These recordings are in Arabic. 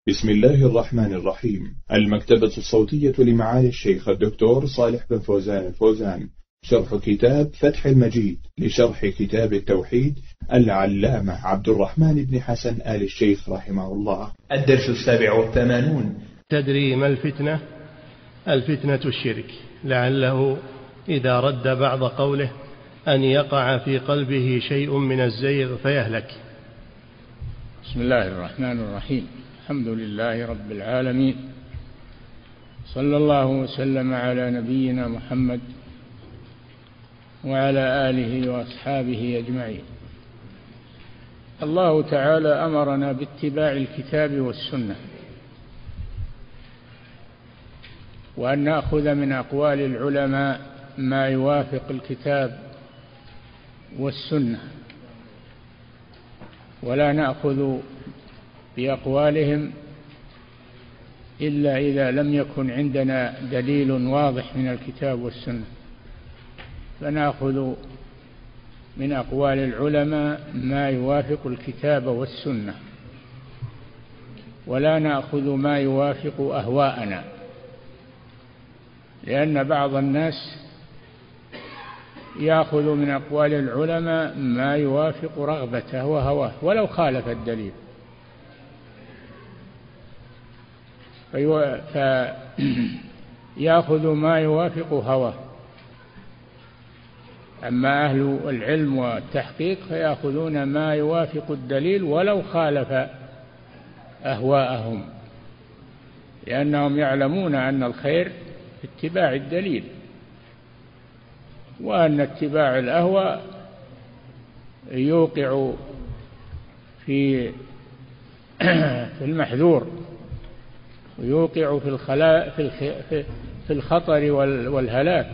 بسم الله الرحمن الرحيم. المكتبة الصوتية لمعالي الشيخ الدكتور صالح بن فوزان الفوزان، شرح كتاب فتح المجيد لشرح كتاب التوحيد العلامة عبد الرحمن بن حسن آل الشيخ رحمه الله. الدرس 87. تدري ما الفتنة؟ الفتنة الشرك، لعله إذا رد بعض قوله أن يقع في قلبه شيء من الزيغ فيهلك. بسم الله الرحمن الرحيم. الحمد لله رب العالمين، صلى الله وسلم على نبينا محمد وعلى آله وأصحابه أجمعين. الله تعالى أمرنا باتباع الكتاب والسنة، وأن نأخذ من أقوال العلماء ما يوافق الكتاب والسنة، ولا نأخذ بأقوالهم إلا إذا لم يكن عندنا دليل واضح من الكتاب والسنة، فنأخذ من أقوال العلماء ما يوافق الكتاب والسنة، ولا نأخذ ما يوافق أهواءنا، لأن بعض الناس يأخذ من أقوال العلماء ما يوافق رغبته وهواه ولو خالف الدليل، فيأخذ ما يوافق هواه. أما أهل العلم والتحقيق فيأخذون ما يوافق الدليل ولو خالف أهواءهم، لأنهم يعلمون أن الخير في اتباع الدليل، وأن اتباع الأهواء يوقع في المحذور، ويوقع في الخطر والهلاك.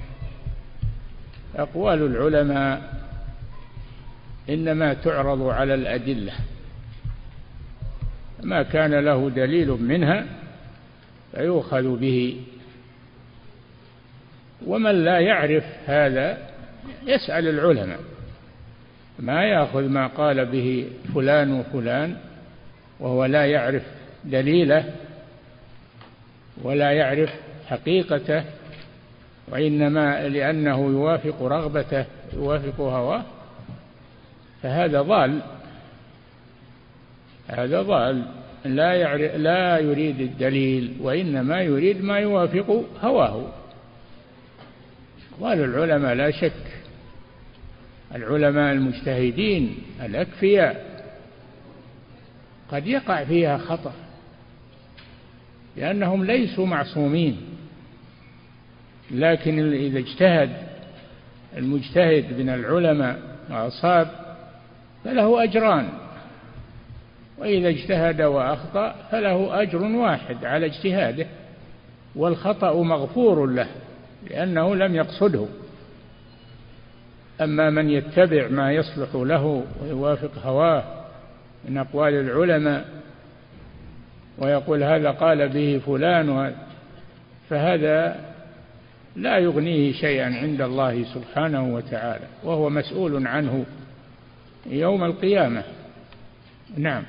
أقوال العلماء إنما تعرض على الأدلة، ما كان له دليل منها فيؤخذ به، ومن لا يعرف هذا يسأل العلماء، ما يأخذ ما قال به فلان وفلان وهو لا يعرف دليله ولا يعرف حقيقته، وإنما لأنه يوافق رغبته يوافق هواه، فهذا ضال. هذا ضال لا يريد الدليل، وإنما يريد ما يوافق هواه. قال العلماء لا شك، العلماء المجتهدين الأكفياء قد يقع فيها خطأ، لأنهم ليسوا معصومين، لكن إذا اجتهد المجتهد من العلماء وأصاب فله أجران، وإذا اجتهد وأخطأ فله أجر واحد على اجتهاده، والخطأ مغفور له لأنه لم يقصده. أما من يتبع ما يصلح له ويوافق هواه من أقوال العلماء ويقول هذا قال به فلان، فهذا لا يغنيه شيئا عند الله سبحانه وتعالى، وهو مسؤول عنه يوم القيامة. نعم.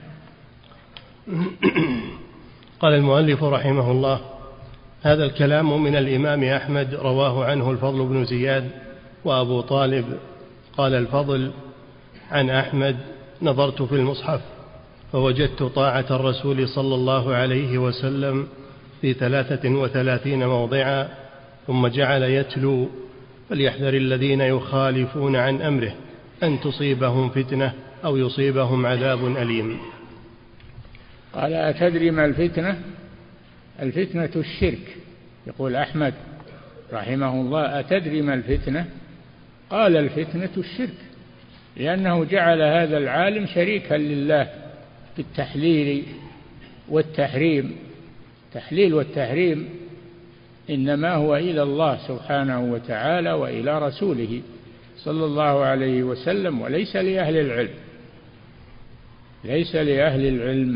قال المؤلف رحمه الله: هذا الكلام من الإمام أحمد، رواه عنه الفضل بن زياد وأبو طالب. قال الفضل عن أحمد: نظرت في المصحف فوجدت طاعة الرسول صلى الله عليه وسلم في 33 موضعا، ثم جعل يتلو: فليحذر الذين يخالفون عن أمره أن تصيبهم فتنة أو يصيبهم عذاب أليم. قال: أتدري ما الفتنة؟ الفتنة الشرك. يقول أحمد رحمه الله: أتدري ما الفتنة؟ قال: الفتنة الشرك، لأنه جعل هذا العالم شريكا لله في التحليل والتحريم. التحليل والتحريم إنما هو إلى الله سبحانه وتعالى وإلى رسوله صلى الله عليه وسلم، وليس لأهل العلم، ليس لأهل العلم،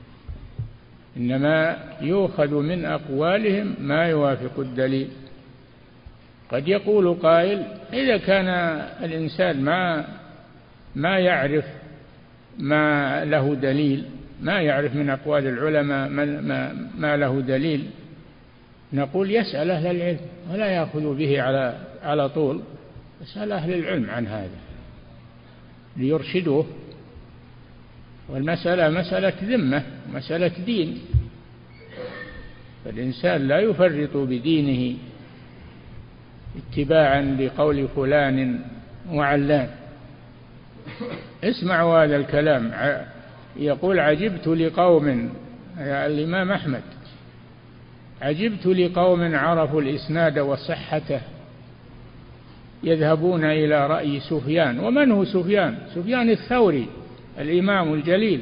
إنما يؤخذ من أقوالهم ما يوافق الدليل. قد يقول قائل: إذا كان الإنسان ما يعرف ما له دليل ما يعرف من أقوال العلماء ما له دليل، نقول يسأل أهل العلم ولا يأخذ به على طول، يسأل أهل العلم عن هذا ليرشدوه. والمسألة مسألة ذمة، مسألة دين، فالإنسان لا يفرط بدينه اتباعا لقول فلان وعلان. اسمعوا هذا الكلام، يقول عجبت لقوم، الإمام أحمد، عجبت لقوم عرفوا الإسناد وصحته يذهبون إلى رأي سفيان. ومن هو سفيان؟ سفيان الثوري الإمام الجليل،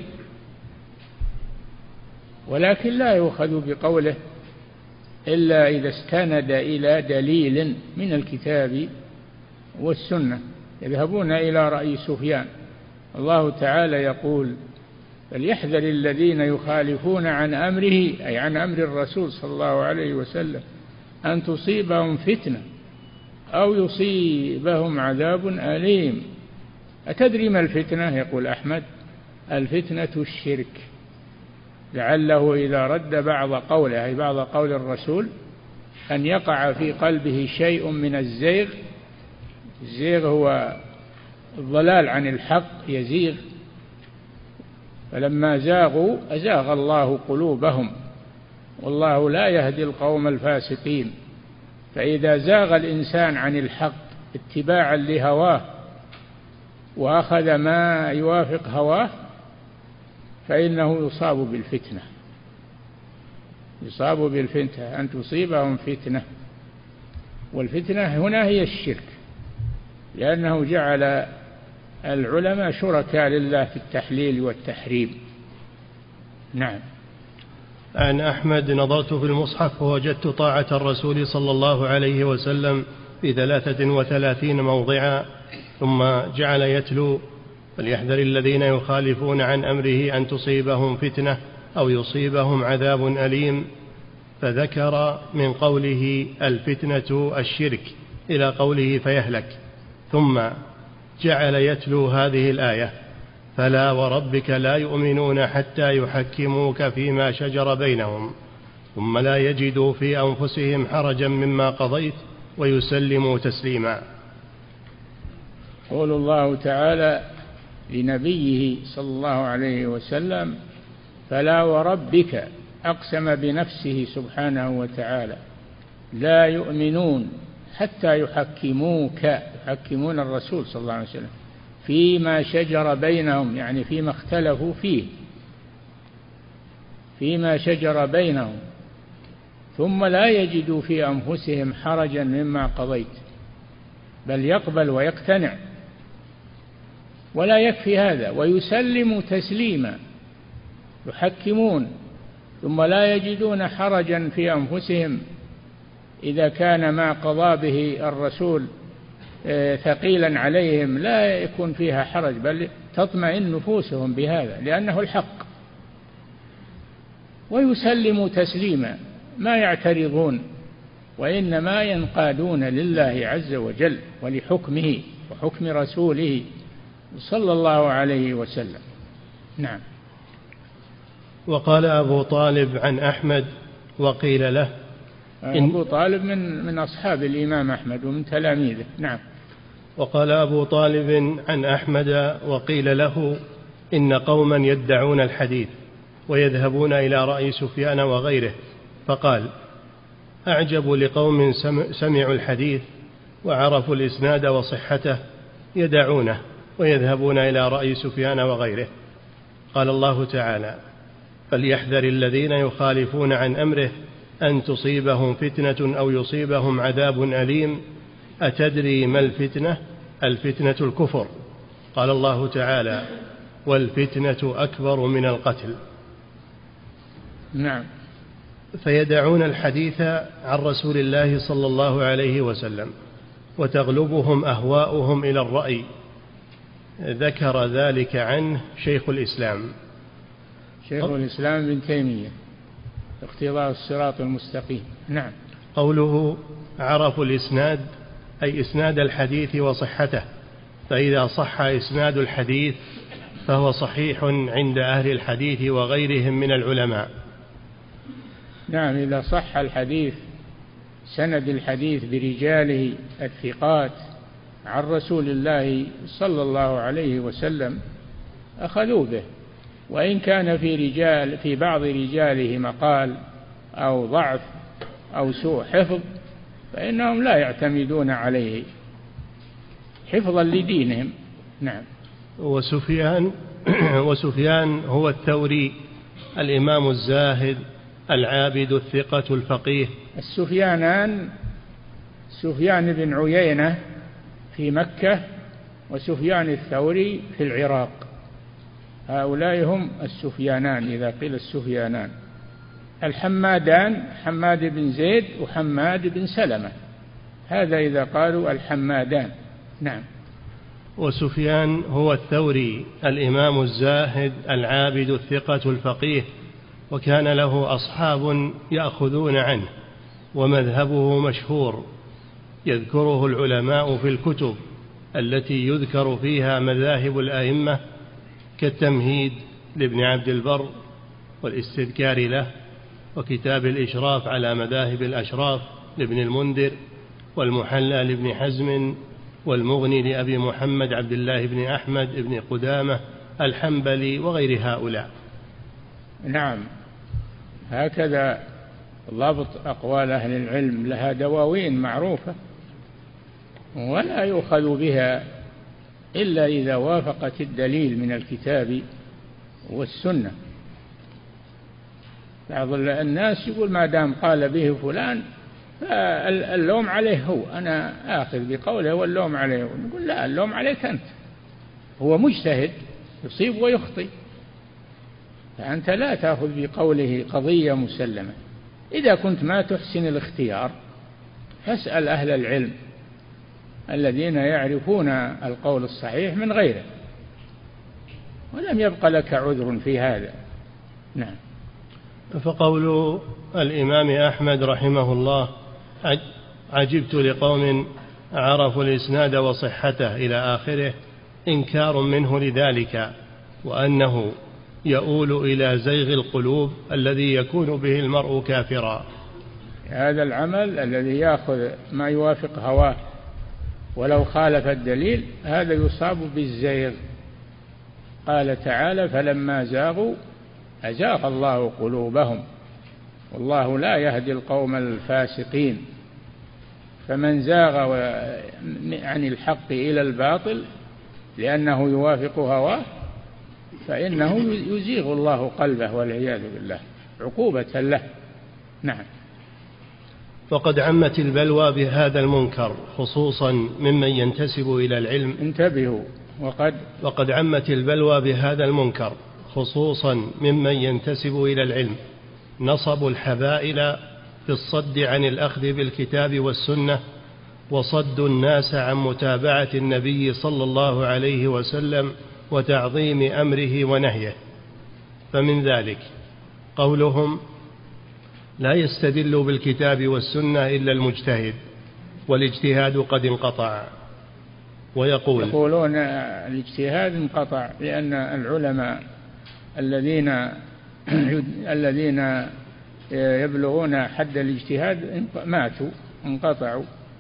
ولكن لا يؤخذ بقوله إلا إذا استند إلى دليل من الكتاب والسنة. يذهبون إلى رأي سفيان. الله تعالى يقول فليحذر الذين يخالفون عن أمره، أي عن أمر الرسول صلى الله عليه وسلم، أن تصيبهم فتنة أو يصيبهم عذاب أليم. أتدري ما الفتنة؟ يقول أحمد الفتنة الشرك، لعله إذا رد بعض قوله، أي بعض قول الرسول، أن يقع في قلبه شيء من الزيغ. الزيغ هو الضلال عن الحق، يزيغ. فلما زاغوا أزاغ الله قلوبهم، والله لا يهدي القوم الفاسقين. فإذا زاغ الإنسان عن الحق اتباعا لهواه وأخذ ما يوافق هواه فإنه يصاب بالفتنة، يصاب بالفتنة، أن تصيبهم فتنة. والفتنة هنا هي الشرك، لأنه جعل العلماء شركاء لله في التحليل والتحريم. نعم. عن أحمد نظرت في المصحف فوجدت طاعة الرسول صلى الله عليه وسلم في 33 موضعا، ثم جعل يتلو فليحذر الذين يخالفون عن أمره أن تصيبهم فتنة أو يصيبهم عذاب أليم، فذكر من قوله الفتنة الشرك إلى قوله فيهلك، ثم جعل يتلو هذه الآية فلا وربك لا يؤمنون حتى يحكموك فيما شجر بينهم ثم لا يجدوا في أنفسهم حرجا مما قضيت ويسلموا تسليما. قول الله تعالى لنبيه صلى الله عليه وسلم فلا وربك، أقسم بنفسه سبحانه وتعالى لا يؤمنون حتى يحكموك، يحكمون الرسول صلى الله عليه وسلم فيما شجر بينهم، يعني فيما اختلفوا فيه، فيما شجر بينهم، ثم لا يجدوا في أنفسهم حرجا مما قضيت، بل يقبل ويقتنع. ولا يكفي هذا، ويسلم تسليما، يحكمون ثم لا يجدون حرجا في أنفسهم إذا كان ما قضى به الرسول ثقيلا عليهم، لا يكون فيها حرج، بل تطمئن نفوسهم بهذا لأنه الحق. ويسلم تسليما، ما يعترضون، وإنما ينقادون لله عز وجل ولحكمه وحكم رسوله صلى الله عليه وسلم. نعم. وقال أبو طالب عن أحمد وقيل له، أبو طالب من أصحاب الإمام أحمد ومن تلاميذه. نعم. وقال أبو طالب عن أحمد وقيل له إن قوما يدعون الحديث ويذهبون إلى رأي سفيان وغيره، فقال أعجب لقوم سمعوا الحديث وعرفوا الإسناد وصحته يدعونه ويذهبون إلى رأي سفيان وغيره. قال الله تعالى فليحذر الذين يخالفون عن أمره أن تصيبهم فتنة أو يصيبهم عذاب أليم. أتدري ما الفتنة؟ الفتنة الكفر. قال الله تعالى والفتنة أكبر من القتل. نعم. فيدعون الحديث عن رسول الله صلى الله عليه وسلم وتغلبهم أهواؤهم إلى الرأي. ذكر ذلك عنه شيخ الإسلام ابن تيمية اقتضاء الصراط المستقيم. نعم. قوله عرفوا الإسناد أي إسناد الحديث وصحته، فإذا صح إسناد الحديث فهو صحيح عند أهل الحديث وغيرهم من العلماء. نعم، إذا صح الحديث سند الحديث برجاله الثقات عن رسول الله صلى الله عليه وسلم أخذوا به، وإن كان في بعض رجاله مقال أو ضعف أو سوء حفظ فإنهم لا يعتمدون عليه حفظا لدينهم. نعم. وسفيان هو الثوري الإمام الزاهد العابد الثقة الفقيه. السفيانان سفيان بن عيينة في مكة وسفيان الثوري في العراق، هؤلاء هم السفيانان إذا قيل السفيانان. الحمادان حماد بن زيد وحماد بن سلمة، هذا إذا قالوا الحمادان. نعم. وسفيان هو الثوري الإمام الزاهد العابد الثقة الفقيه، وكان له أصحاب يأخذون عنه، ومذهبه مشهور يذكره العلماء في الكتب التي يذكر فيها مذاهب الأئمة، كالتمهيد لابن عبد البر والاستذكار له، وكتاب الإشراف على مذاهب الأشراف لابن المنذر، والمحلى لابن حزم، والمغني لأبي محمد عبد الله بن أحمد بن قدامة الحنبلي وغير هؤلاء. نعم، هكذا ضبط أقوال أهل العلم، لها دواوين معروفة ولا يؤخذ بها إلا إذا وافقت الدليل من الكتاب والسنة. بعض الناس يقول ما دام قال به فلان اللوم عليه هو، أنا آخذ بقوله واللوم عليه هو. نقول لا، اللوم عليك أنت، هو مجتهد يصيب ويخطئ، فأنت لا تأخذ بقوله قضية مسلمة. إذا كنت ما تحسن الاختيار فاسأل أهل العلم الذين يعرفون القول الصحيح من غيره، ولم يبق لك عذر في هذا. نعم. فقول الإمام أحمد رحمه الله عجبت لقوم عرفوا الإسناد وصحته إلى آخره إنكار منه لذلك، وأنه يؤول إلى زيغ القلوب الذي يكون به المرء كافرا. هذا العمل الذي يأخذ ما يوافق هواه ولو خالف الدليل هذا يصاب بالزيغ. قال تعالى فلما زاغوا أزاغ الله قلوبهم والله لا يهدي القوم الفاسقين. فمن زاغ عن الحق إلى الباطل لأنه يوافق هواه فإنه يزيغ الله قلبه والعياذ بالله عقوبة له. نعم. وقد عمت البلوى بهذا المنكر خصوصا ممن ينتسب إلى العلم. انتبهوا. وقد عمت البلوى بهذا المنكر خصوصا ممن ينتسب إلى العلم، نصبوا الحبائل في الصد عن الأخذ بالكتاب والسنة، وصدوا الناس عن متابعة النبي صلى الله عليه وسلم وتعظيم أمره ونهيه. فمن ذلك قولهم لا يستدل بالكتاب والسنة إلا المجتهد والاجتهاد قد انقطع. يقولون الاجتهاد انقطع لأن العلماء الذين يبلغون حد الاجتهاد ماتوا انقطعوا،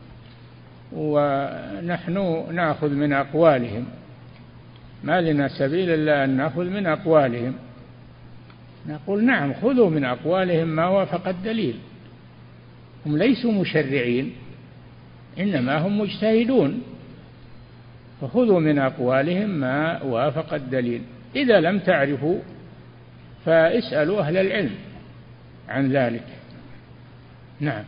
ونحن نأخذ من أقوالهم، ما لنا سبيل إلا أن نأخذ من أقوالهم. نقول نعم خذوا من أقوالهم ما وافق الدليل، هم ليسوا مشرعين إنما هم مجتهدون، فخذوا من أقوالهم ما وافق الدليل. إذا لم تعرفوا فاسألوا أهل العلم عن ذلك. نعم.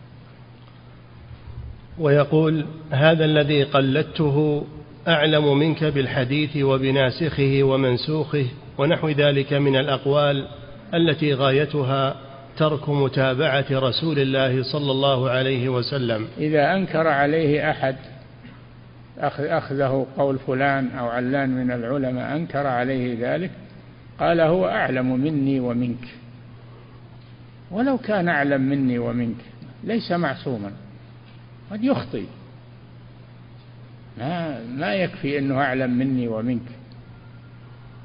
ويقول هذا الذي قلدته أعلم منك بالحديث وبناسخه ومنسوخه ونحو ذلك من الأقوال التي غايتها ترك متابعة رسول الله صلى الله عليه وسلم. إذا أنكر عليه أحد أخذه قول فلان أو علان من العلماء أنكر عليه ذلك قال هو أعلم مني ومنك، ولو كان أعلم مني ومنك ليس معصوما، قد يخطئ، ما يكفي أنه أعلم مني ومنك.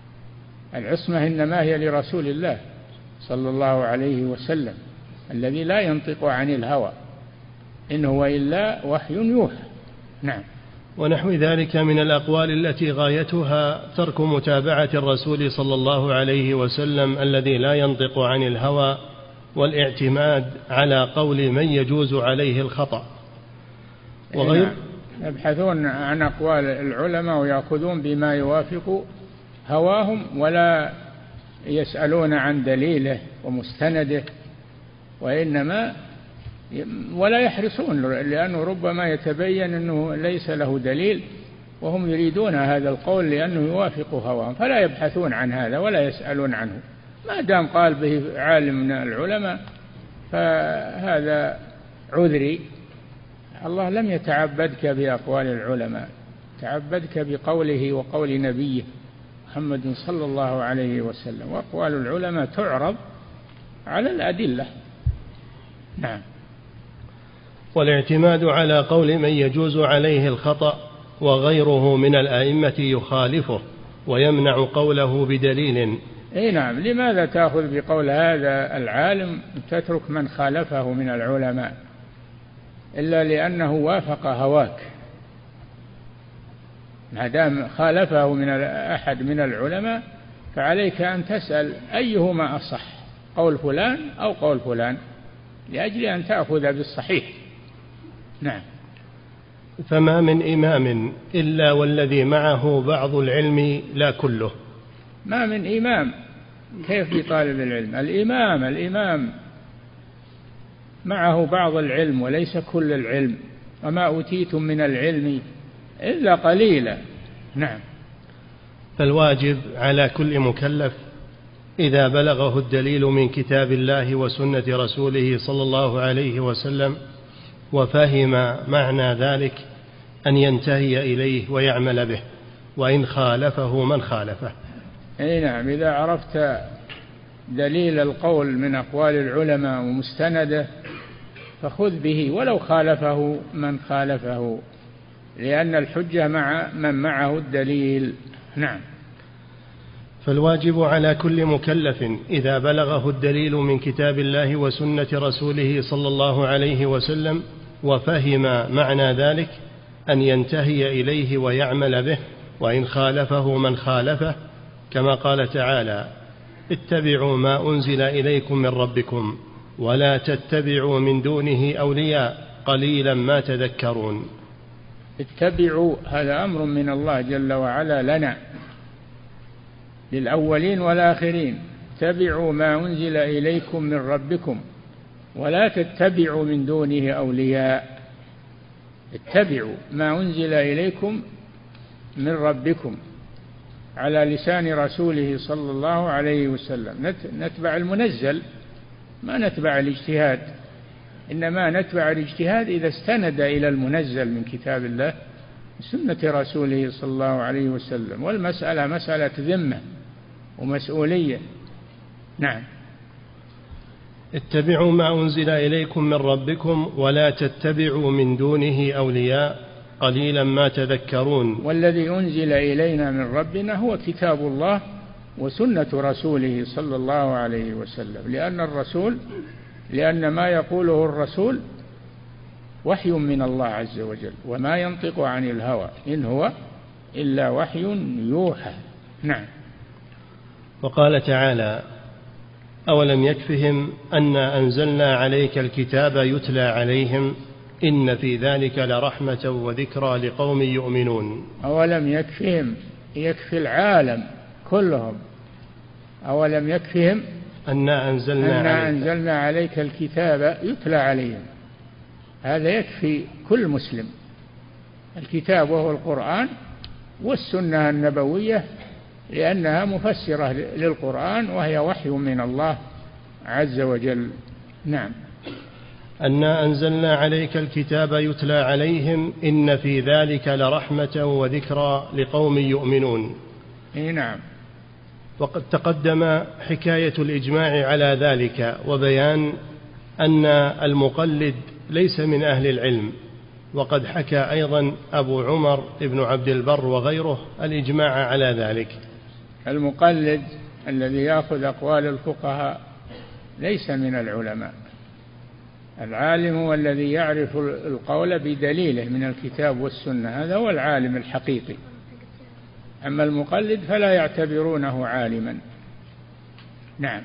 العصمة إنما هي لرسول الله صلى الله عليه وسلم الذي لا ينطق عن الهوى إن هو إلا وحي يوحى. نعم. ونحو ذلك من الأقوال التي غايتها ترك متابعة الرسول صلى الله عليه وسلم الذي لا ينطق عن الهوى، والاعتماد على قول من يجوز عليه الخطأ وغير. يبحثون عن أقوال العلماء ويأخذون بما يوافق هواهم ولا يسألون عن دليله ومستنده، ولا يحرصون، لأنه ربما يتبين أنه ليس له دليل وهم يريدون هذا القول لأنه يوافق هواهم، فلا يبحثون عن هذا ولا يسألون عنه. ما دام قال به عالم من العلماء فهذا عذري. الله لم يتعبدك بأقوال العلماء، تعبدك بقوله وقول نبيه محمد صلى الله عليه وسلم، وأقوال العلماء تعرض على الأدلة. نعم. والاعتماد على قول من يجوز عليه الخطأ وغيره من الأئمة يخالفه ويمنع قوله بدليل. نعم. لماذا تأخذ بقول هذا العالم تترك من خالفه من العلماء؟ إلا لأنه وافق هواك. ما دام خالفه من أحد من العلماء فعليك أن تسأل أيهما أصح، قول فلان أو قول فلان، لأجل أن تأخذ بالصحيح. نعم. فما من إمام إلا والذي معه بعض العلم لا كله. ما من إمام، كيف لطالب العلم؟ الإمام معه بعض العلم وليس كل العلم، وما أوتيتم من العلم إلا قليلا. نعم. فالواجب على كل مكلف إذا بلغه الدليل من كتاب الله وسنة رسوله صلى الله عليه وسلم وفهم معنى ذلك أن ينتهي إليه ويعمل به، وإن خالفه من خالفه. نعم. إذا عرفت دليل القول من أقوال العلماء ومستنده فخذ به ولو خالفه من خالفه، لأن الحجة مع من معه الدليل. نعم. فالواجب على كل مكلف إذا بلغه الدليل من كتاب الله وسنة رسوله صلى الله عليه وسلم وفهم معنى ذلك أن ينتهي إليه ويعمل به، وإن خالفه من خالفه، كما قال تعالى: اتبعوا ما أنزل إليكم من ربكم ولا تتبعوا من دونه أولياء قليلا ما تذكرون. اتبعوا، هذا أمر من الله جل وعلا لنا للأولين والآخرين. اتبعوا ما أنزل إليكم من ربكم ولا تتبعوا من دونه أولياء. اتبعوا ما أنزل إليكم من ربكم على لسان رسوله صلى الله عليه وسلم. نتبع المنزل، ما نتبع الاجتهاد، إنما نتبع الاجتهاد إذا استند إلى المنزل من كتاب الله وسنة رسوله صلى الله عليه وسلم، والمسألة مسألة ذمة ومسؤولية. نعم. اتبعوا ما أنزل إليكم من ربكم ولا تتبعوا من دونه أولياء قليلا ما تذكرون. والذي أنزل إلينا من ربنا هو كتاب الله وسنة رسوله صلى الله عليه وسلم، لأن ما يقوله الرسول وحي من الله عز وجل، وما ينطق عن الهوى إن هو إلا وحي يوحى. نعم. وقال تعالى: أولم يكفهم أنا أنزلنا عليك الكتاب يتلى عليهم إن في ذلك لرحمة وذكرى لقوم يؤمنون. أولم يكفهم، يكفي العالم كلهم. أولم يكفهم أنا أنزلنا عليك الكتاب يتلى عليهم، هذا يكفي كل مسلم. الكتاب وهو القرآن والسنة النبوية، لأنها مفسرة للقرآن وهي وحي من الله عز وجل. نعم. أنا أنزلنا عليك الكتاب يتلى عليهم إن في ذلك لرحمة وذكرى لقوم يؤمنون. نعم. وقد تقدم حكاية الإجماع على ذلك وبيان أن المقلد ليس من أهل العلم، وقد حكى أيضا أبو عمر ابن عبد البر وغيره الإجماع على ذلك. المقلد الذي يأخذ أقوال الفقهاء ليس من العلماء. العالم هو الذي يعرف القول بدليله من الكتاب والسنة، هذا هو العالم الحقيقي. أما المقلد فلا يعتبرونه عالما. نعم.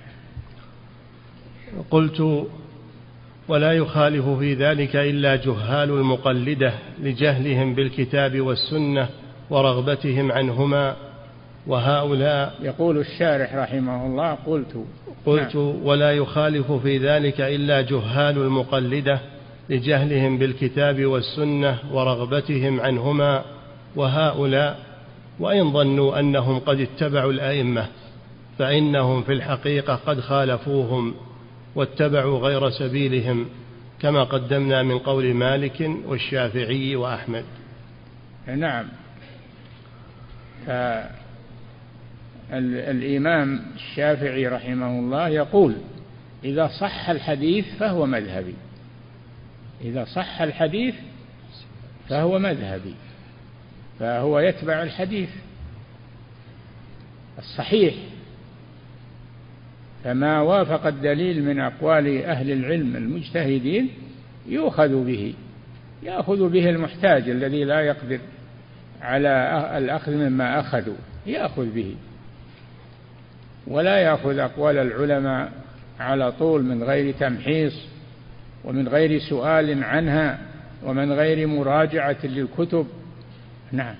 قلت: ولا يخالف في ذلك إلا جهال المقلدة لجهلهم بالكتاب والسنة ورغبتهم عنهما، وهؤلاء. يقول الشارح رحمه الله: قلت ولا يخالف في ذلك إلا جهال المقلدة لجهلهم بالكتاب والسنة ورغبتهم عنهما، وهؤلاء وإن ظنوا أنهم قد اتبعوا الأئمة فإنهم في الحقيقة قد خالفوهم واتبعوا غير سبيلهم، كما قدمنا من قول مالك والشافعي وأحمد. نعم. الإمام الشافعي رحمه الله يقول: إذا صح الحديث فهو مذهبي، إذا صح الحديث فهو مذهبي، فهو يتبع الحديث الصحيح، فما وافق الدليل من أقوال أهل العلم المجتهدين يؤخذ به، يأخذ به المحتاج الذي لا يقدر على الأخذ مما أخذوا، يأخذ به، ولا يأخذ أقوال العلماء على طول من غير تمحيص ومن غير سؤال عنها ومن غير مراجعة للكتب. نعم.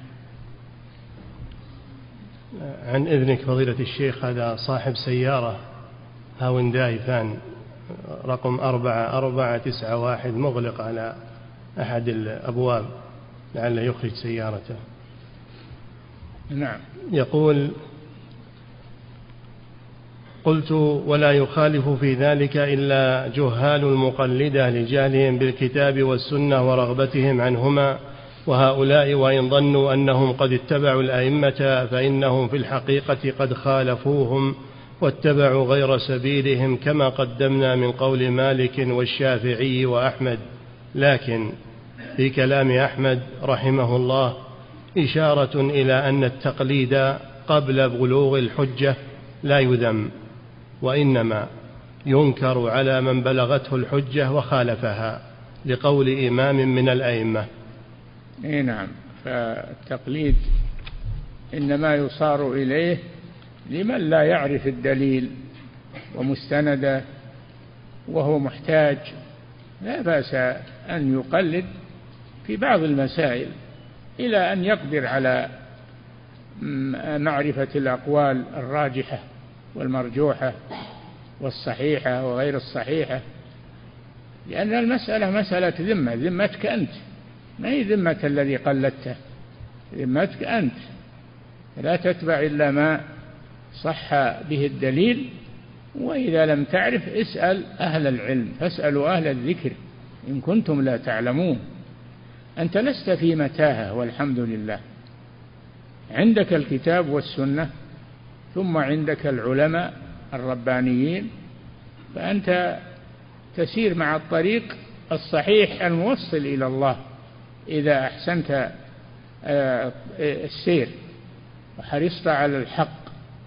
عن إذنك فضيلة الشيخ، هذا صاحب سيارة هاونداي فان رقم 4491 مغلق على أحد الأبواب لعل يخرج سيارته. نعم. يقول: قلت: ولا يخالف في ذلك إلا جهال المقلدة لجهلهم بالكتاب والسنة ورغبتهم عنهما، وهؤلاء وإن ظنوا أنهم قد اتبعوا الأئمة فإنهم في الحقيقة قد خالفوهم واتبعوا غير سبيلهم، كما قدمنا من قول مالك والشافعي وأحمد. لكن في كلام أحمد رحمه الله إشارة إلى أن التقليد قبل بلوغ الحجة لا يذم، وإنما ينكر على من بلغته الحجة وخالفها، لقول إمام من الأئمة. نعم. فالتقليد إنما يصار إليه لمن لا يعرف الدليل ومستنده وهو محتاج، لا بأس أن يقلد في بعض المسائل إلى أن يقدر على معرفة الأقوال الراجحة والمرجوحة والصحيحة وغير الصحيحة، لأن المسألة مسألة ذمة، ذمتك أنت، ما هي ذمة الذي قلدته، ذمتك أنت، لا تتبع إلا ما صح به الدليل. وإذا لم تعرف اسأل أهل العلم، فاسألوا أهل الذكر إن كنتم لا تعلمون. أنت لست في متاهة والحمد لله، عندك الكتاب والسنة، ثم عندك العلماء الربانيين، فأنت تسير مع الطريق الصحيح الموصل إلى الله إذا أحسنت السير وحرصت على الحق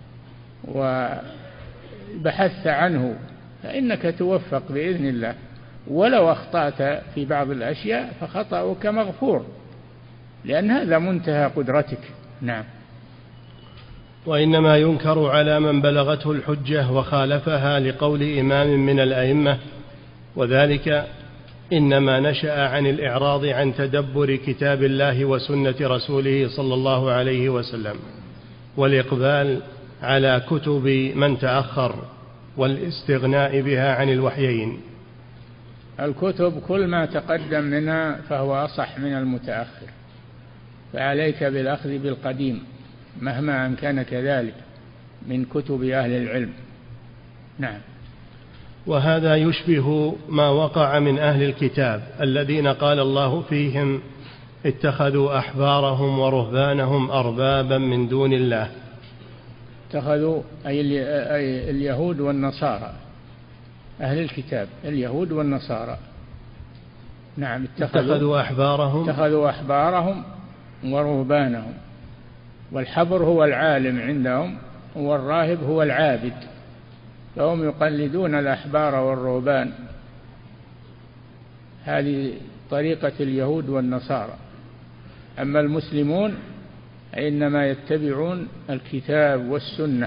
وبحثت عنه، فإنك توفق بإذن الله. ولو أخطأت في بعض الأشياء فخطأك مغفور، لأن هذا منتهى قدرتك. نعم. وإنما ينكر على من بلغته الحجة وخالفها، لقول إمام من الأئمة، وذلك إنما نشأ عن الإعراض عن تدبر كتاب الله وسنة رسوله صلى الله عليه وسلم، والإقبال على كتب من تأخر، والاستغناء بها عن الوحيين. الكتب كل ما تقدم منها فهو أصح من المتأخر، فعليك بالأخذ بالقديم مهما أمكن كذلك من كتب أهل العلم. نعم. وهذا يشبه ما وقع من أهل الكتاب الذين قال الله فيهم: اتخذوا أحبارهم ورهبانهم أربابا من دون الله. اتخذوا أي اليهود والنصارى، أهل الكتاب اليهود والنصارى. نعم. اتخذوا أحبارهم ورهبانهم، والحبر هو العالم عندهم والراهب هو العابد، فهم يقلدون الأحبار والرهبان. هذه طريقة اليهود والنصارى. أما المسلمون إنما يتبعون الكتاب والسنة،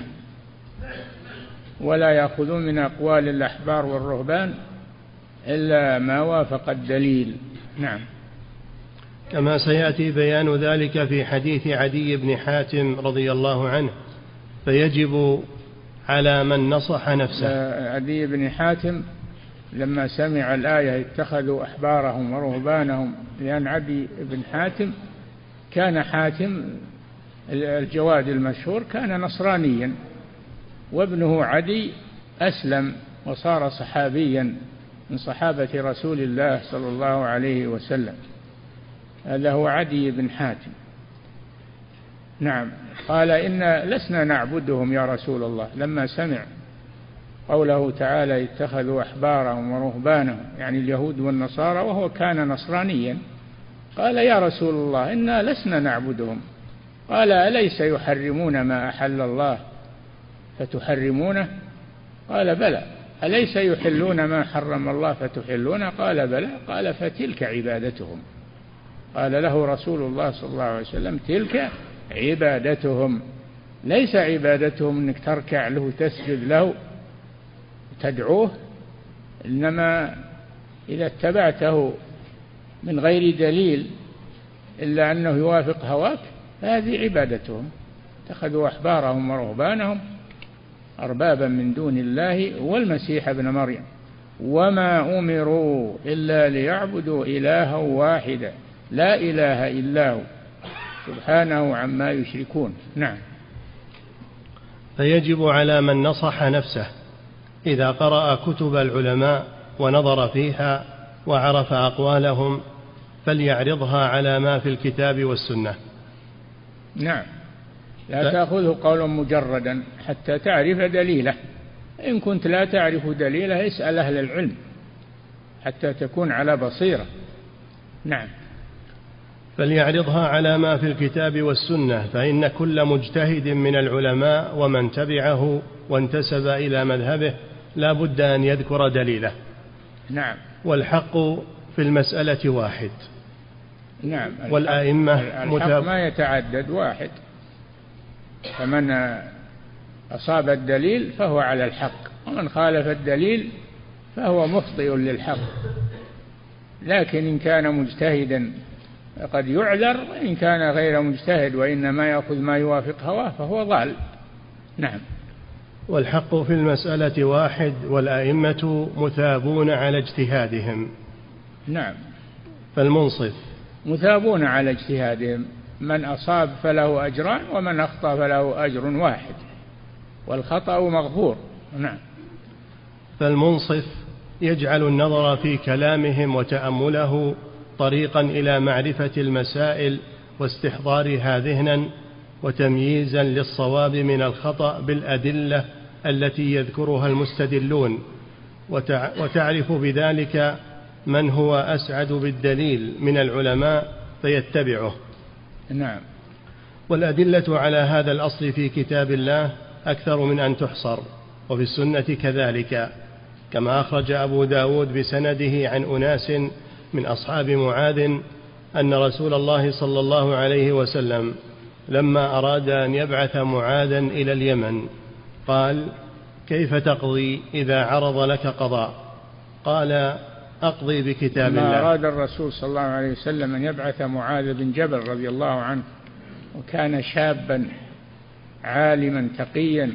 ولا يأخذون من أقوال الأحبار والرهبان إلا ما وافق الدليل. نعم. كما سيأتي بيان ذلك في حديث عدي بن حاتم رضي الله عنه، فيجب على من نصح نفسه. عدي بن حاتم لما سمع الآية اتخذوا أحبارهم ورهبانهم، لأن عدي بن حاتم كان حاتم الجواد المشهور كان نصرانيا، وابنه عدي أسلم وصار صحابيا من صحابة رسول الله صلى الله عليه وسلم. هذا هو عدي بن حاتم. نعم. قال إن لسنا نعبدهم يا رسول الله، لما سمع قوله تعالى اتخذوا أحبارهم ورهبانهم، يعني اليهود والنصارى، وهو كان نصرانيا، قال يا رسول الله إنا لسنا نعبدهم. قال أليس يحرمون ما أحل الله فتحرمونه؟ قال بلى. أليس يحلون ما حرم الله فتحلونه؟ قال بلى. قال فتلك عبادتهم. قال له رسول الله صلى الله عليه وسلم تلك عبادتهم، ليس عبادتهم أنك تركع له تسجد له تدعوه، إنما إذا اتبعته من غير دليل إلا أنه يوافق هواك فهذه عبادتهم. اتخذوا أحبارهم ورهبانهم أربابا من دون الله والمسيح ابن مريم وما أمروا إلا ليعبدوا إلها واحدا لا إله إلا هو سبحانه عما يشركون. نعم. فيجب على من نصح نفسه إذا قرأ كتب العلماء ونظر فيها وعرف أقوالهم فليعرضها على ما في الكتاب والسنة. نعم. لا تأخذه قولا مجردا حتى تعرف دليله. إن كنت لا تعرف دليله اسأل أهل العلم حتى تكون على بصيرة. نعم. فليعرضها على ما في الكتاب والسنة، فإن كل مجتهد من العلماء ومن تبعه وانتسب إلى مذهبه لا بد أن يذكر دليله. نعم. والحق في المسألة واحد. نعم. والآئمة الحق ما يتعدد، واحد، فمن أصاب الدليل فهو على الحق، ومن خالف الدليل فهو مخطئ للحق. لكن إن كان مجتهدا قد يعذر، وإن كان غير مجتهد وإنما يأخذ ما يوافق هواه فهو ضال. نعم. والحق في المسألة واحد، والأئمة مثابون على اجتهادهم. نعم. فالمنصف مثابون على اجتهادهم، من أصاب فله أجران ومن أخطأ فله أجر واحد، والخطأ مغفور. نعم. فالمنصف يجعل النظر في كلامهم وتأمله طريقا إلى معرفة المسائل واستحضارها ذهنا وتمييزا للصواب من الخطأ بالأدلة التي يذكرها المستدلون، وتعرف بذلك من هو أسعد بالدليل من العلماء فيتبعه. نعم. والأدلة على هذا الأصل في كتاب الله أكثر من أن تحصر، وفي السنة كذلك، كما أخرج أبو داود بسنده عن أناس من أصحاب معاذ أن رسول الله صلى الله عليه وسلم لما أراد أن يبعث معاذا إلى اليمن قال: كيف تقضي إذا عرض لك قضاء؟ قال: أقضي بكتاب الله. لما أراد الرسول صلى الله عليه وسلم أن يبعث معاذ بن جبل رضي الله عنه، وكان شابا عالما تقيا،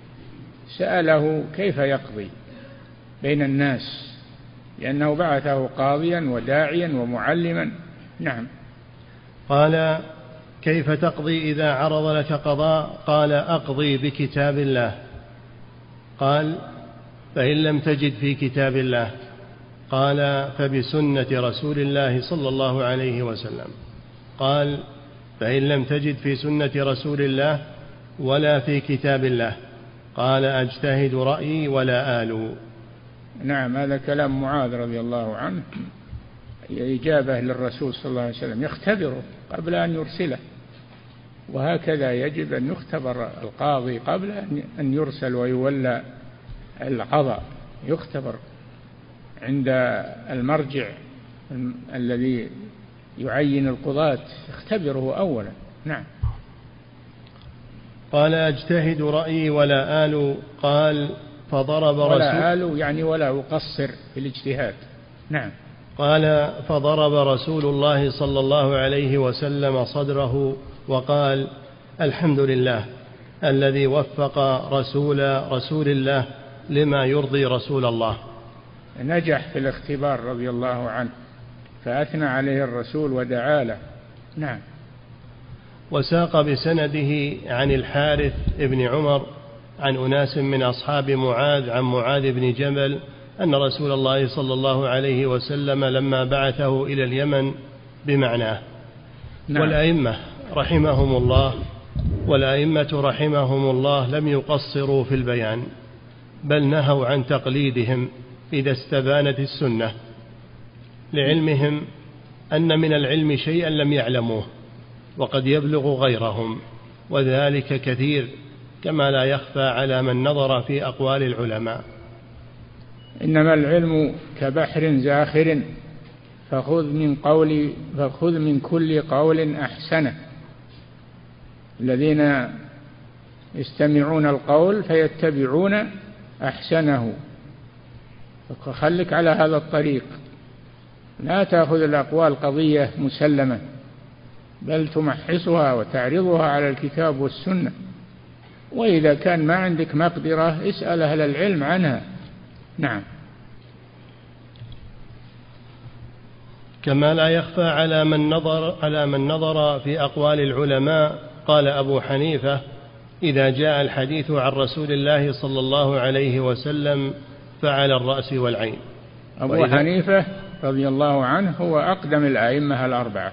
سأله كيف يقضي بين الناس، لأنه بعثه قاضيا وداعيا ومعلما. نعم. قال: كيف تقضي إذا عرض لك قضاء؟ قال: أقضي بكتاب الله. قال: فإن لم تجد في كتاب الله؟ قال: فبسنة رسول الله صلى الله عليه وسلم. قال: فإن لم تجد في سنة رسول الله ولا في كتاب الله؟ قال: أجتهد رأيي ولا آلو. نعم. هذا كلام معاذ رضي الله عنه، إجابة للرسول صلى الله عليه وسلم، يختبره قبل أن يرسله. وهكذا يجب أن يختبر القاضي قبل أن يرسل ويولى القضاء، يختبر عند المرجع الذي يعين القضاة، اختبره أولا. نعم. قال أجتهد رأيي ولا آل. قال فضرب رسول ولا آل يعني ولا أقصر في الاجتهاد. نعم. قال فضرب رسول الله صلى الله عليه وسلم صدره وقال الحمد لله الذي وفق رسول الله لما يرضي رسول الله. نجح في الاختبار رضي الله عنه فأثنى عليه الرسول ودعا له. نعم. وساق بسنده عن الحارث بن عمر عن أناس من أصحاب معاذ عن معاذ بن جبل أن رسول الله صلى الله عليه وسلم لما بعثه إلى اليمن بمعناه. نعم. والأئمة رحمهم الله لم يقصروا في البيان، بل نهوا عن تقليدهم إذا استبانت السنة، لعلمهم أن من العلم شيئا لم يعلموه وقد يبلغ غيرهم، وذلك كثير كما لا يخفى على من نظر في أقوال العلماء. إنما العلم كبحر زاخر فخذ من كل قول أحسنه. الذين يستمعون القول فيتبعون أحسنه، فخلك على هذا الطريق، لا تأخذ الأقوال قضية مسلمة، بل تمحصها وتعرضها على الكتاب والسنة، وإذا كان ما عندك مقدرة اسأل أهل العلم عنها. نعم. كما لا يخفى على من نظر في أقوال العلماء. قال أبو حنيفة إذا جاء الحديث عن رسول الله صلى الله عليه وسلم فعلى الرأس والعين. أبو حنيفة رضي الله عنه هو أقدم الأئمة الأربعة،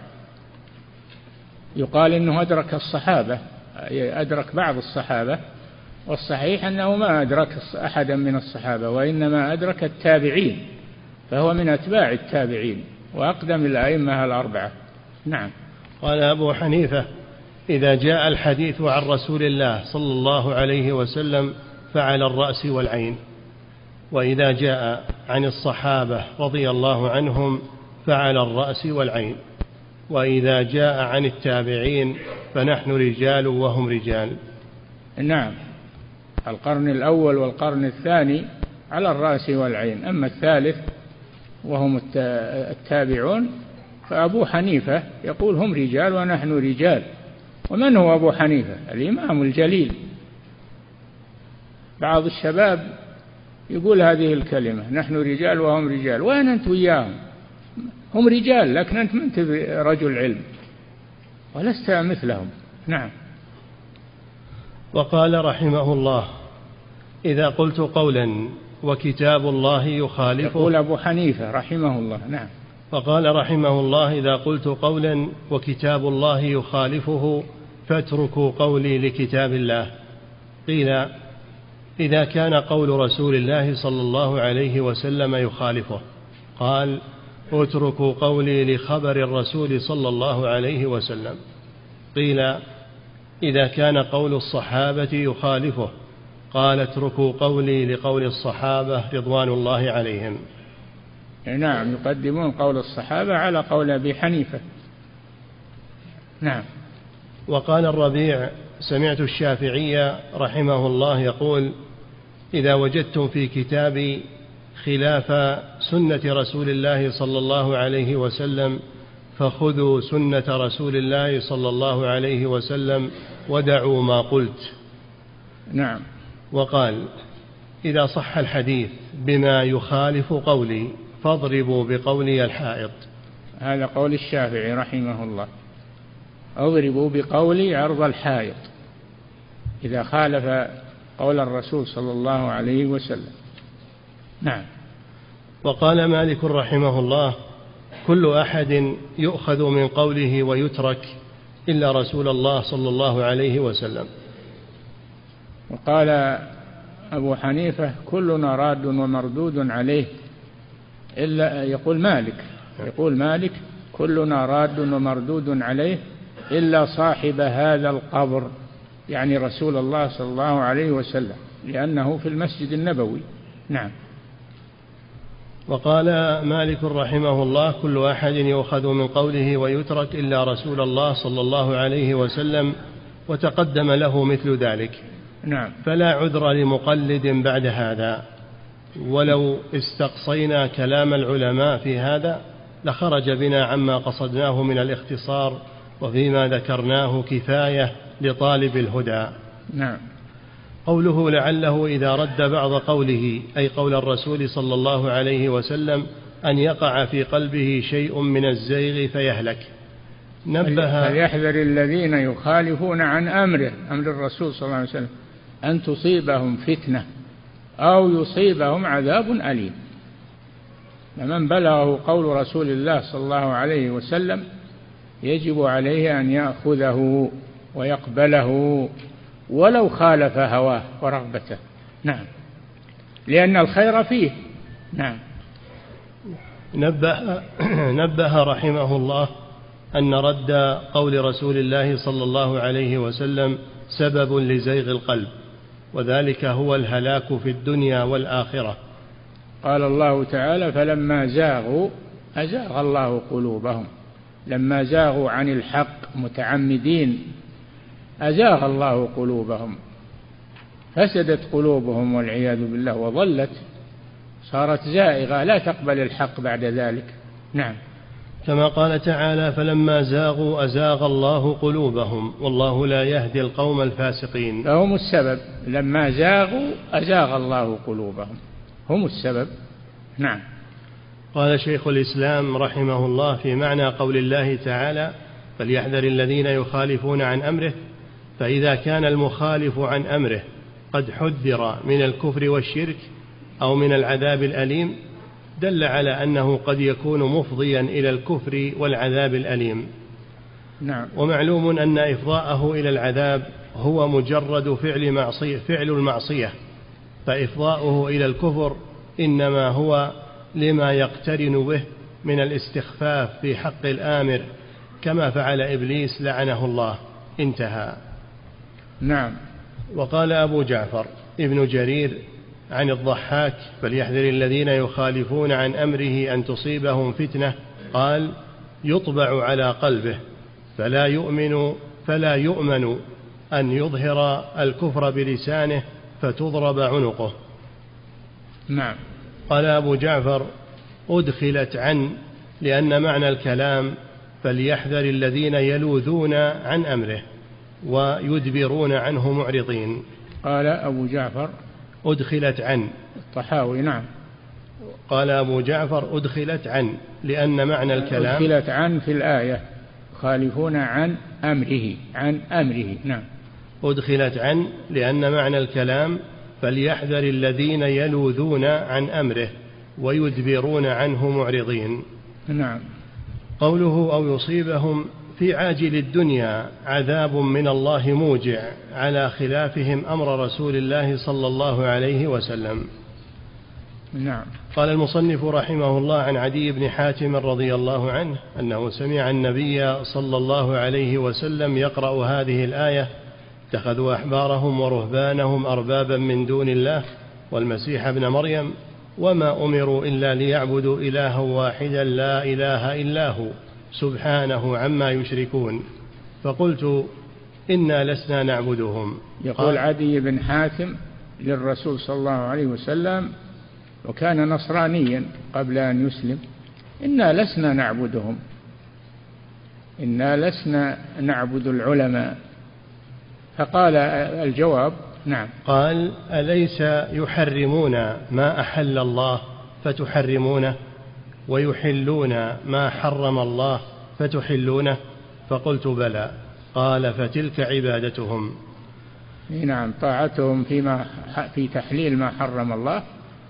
يقال إنه أدرك الصحابة، أدرك بعض الصحابة، والصحيح أنه ما أدرك أحدا من الصحابة، وإنما أدرك التابعين، فهو من أتباع التابعين وأقدم الأئمة الأربعة. نعم. قال أبو حنيفة إذا جاء الحديث عن رسول الله صلى الله عليه وسلم فعلى الرأس والعين، وإذا جاء عن الصحابة رضي الله عنهم فعلى الرأس والعين، وإذا جاء عن التابعين فنحن رجال وهم رجال. نعم. القرن الأول والقرن الثاني على الرأس والعين، أما الثالث وهم التابعون فأبو حنيفة يقول هم رجال ونحن رجال. ومن هو أبو حنيفة؟ الإمام الجليل. بعض الشباب يقول هذه الكلمة نحن رجال وهم رجال، وين أنت وياهم؟ هم رجال لكن أنت ما أنت رجل علم ولست مثلهم. نعم. وقال رحمه الله إذا قلت قولا وكتاب الله يخالفه. يقول أبو حنيفة رحمه الله. نعم. وقال رحمه الله إذا قلت قولا وكتاب الله يخالفه فاتركوا قولي لكتاب الله. قيل إذا كان قول رسول الله صلى الله عليه وسلم يخالفه. قال اتركوا قولي لخبر الرسول صلى الله عليه وسلم. قيل إذا كان قول الصحابة يخالفه. قال اتركوا قولي لقول الصحابة رضوان الله عليهم. نعم. يقدمون قول الصحابة على قول أبي حنيفة. نعم. وقال الربيع سمعت الشافعي رحمه الله يقول إذا وجدتم في كتابي خلاف سنة رسول الله صلى الله عليه وسلم فخذوا سنة رسول الله صلى الله عليه وسلم ودعوا ما قلت. نعم. وقال إذا صح الحديث بما يخالف قولي فاضربوا بقولي الحائط. هذا قول الشافعي رحمه الله، اضربوا بقولي عرض الحائط إذا خالف قول الرسول صلى الله عليه وسلم. نعم. وقال مالك رحمه الله كل أحد يؤخذ من قوله ويترك إلا رسول الله صلى الله عليه وسلم. وقال أبو حنيفة كلنا راد ومردود عليه إلا يقول مالك كلنا راد ومردود عليه إلا صاحب هذا القبر، يعني رسول الله صلى الله عليه وسلم، لأنه في المسجد النبوي. نعم. وقال مالك رحمه الله: كل أحد يؤخذ من قوله ويترك إلا رسول الله صلى الله عليه وسلم، وتقدم له مثل ذلك. نعم. فلا عذر لمقلد بعد هذا. ولو استقصينا كلام العلماء في هذا لخرج بنا عما قصدناه من الاختصار، وفيما ذكرناه كفاية لطالب الهدى. نعم. قوله لعله إذا رد بعض قوله، أي قول الرسول صلى الله عليه وسلم، أن يقع في قلبه شيء من الزيغ فيهلك. نبه: فليحذر الذين يخالفون عن أمره، أمر الرسول صلى الله عليه وسلم، أن تصيبهم فتنة أو يصيبهم عذاب أليم. فمن بلغه قول رسول الله صلى الله عليه وسلم يجب عليه أن يأخذه ويقبله ولو خالف هواه ورغبته. نعم، لأن الخير فيه. نعم. نبه رحمه الله أن رد قول رسول الله صلى الله عليه وسلم سبب لزيغ القلب، وذلك هو الهلاك في الدنيا والآخرة. قال الله تعالى: فلما زاغوا أزاغ الله قلوبهم. لما زاغوا عن الحق متعمدين أزاغ الله قلوبهم، فسدت قلوبهم والعياذ بالله، وظلت صارت زائغة لا تقبل الحق بعد ذلك. نعم. كما قال تعالى: فلما زاغوا أزاغ الله قلوبهم والله لا يهدي القوم الفاسقين. فهم السبب، لما زاغوا أزاغ الله قلوبهم، هم السبب. نعم. قال شيخ الإسلام رحمه الله في معنى قول الله تعالى: فليحذر الذين يخالفون عن أمره، فإذا كان المخالف عن أمره قد حذر من الكفر والشرك أو من العذاب الأليم، دل على أنه قد يكون مفضيا إلى الكفر والعذاب الأليم. نعم. ومعلوم أن إفضاءه إلى العذاب هو مجرد فعل المعصية، فإفضاؤه إلى الكفر إنما هو لما يقترن به من الاستخفاف في حق الآمر، كما فعل إبليس لعنه الله. انتهى. نعم. وقال أبو جعفر ابن جرير عن الضحاك: فليحذر الذين يخالفون عن أمره أن تصيبهم فتنة، قال: يطبع على قلبه فلا يؤمن أن يظهر الكفر بلسانه فتضرب عنقه. نعم. قال أبو جعفر: أدخلت عن، لأن معنى الكلام فليحذر الذين يلوذون عن أمره ويدبرون عنه معرضين. قال أبو جعفر: أدخلت عن. الطحاوي. نعم. قال أبو جعفر: أدخلت عن، لأن معنى الكلام أدخلت عن في الآية، خالفون عن أمره، عن أمره. نعم. أدخلت عن لأن معنى الكلام فليحذر الذين يلوذون عن أمره ويدبرون عنه معرضين. نعم. قوله أو يصيبهم في عاجل الدنيا عذاب من الله موجع، على خلافهم أمر رسول الله صلى الله عليه وسلم. نعم. قال المصنف رحمه الله: عن عدي بن حاتم رضي الله عنه أنه سمع النبي صلى الله عليه وسلم يقرأ هذه الآية: اتخذوا أحبارهم ورهبانهم أربابا من دون الله والمسيح ابن مريم وما أمروا إلا ليعبدوا إلها واحدا لا إله إلا هو سبحانه عما يشركون. فقلت: إنا لسنا نعبدهم. يقول عدي بن حاتم للرسول صلى الله عليه وسلم، وكان نصرانيا قبل أن يسلم: إنا لسنا نعبدهم، إنا لسنا نعبد العلماء. فقال الجواب: نعم. قال: أليس يحرمون ما أحل الله فتحرمونه ويحلون ما حرم الله فتحلونه؟ فقلت: بلى. قال: فتلك عبادتهم. نعم، طاعتهم في تحليل ما حرم الله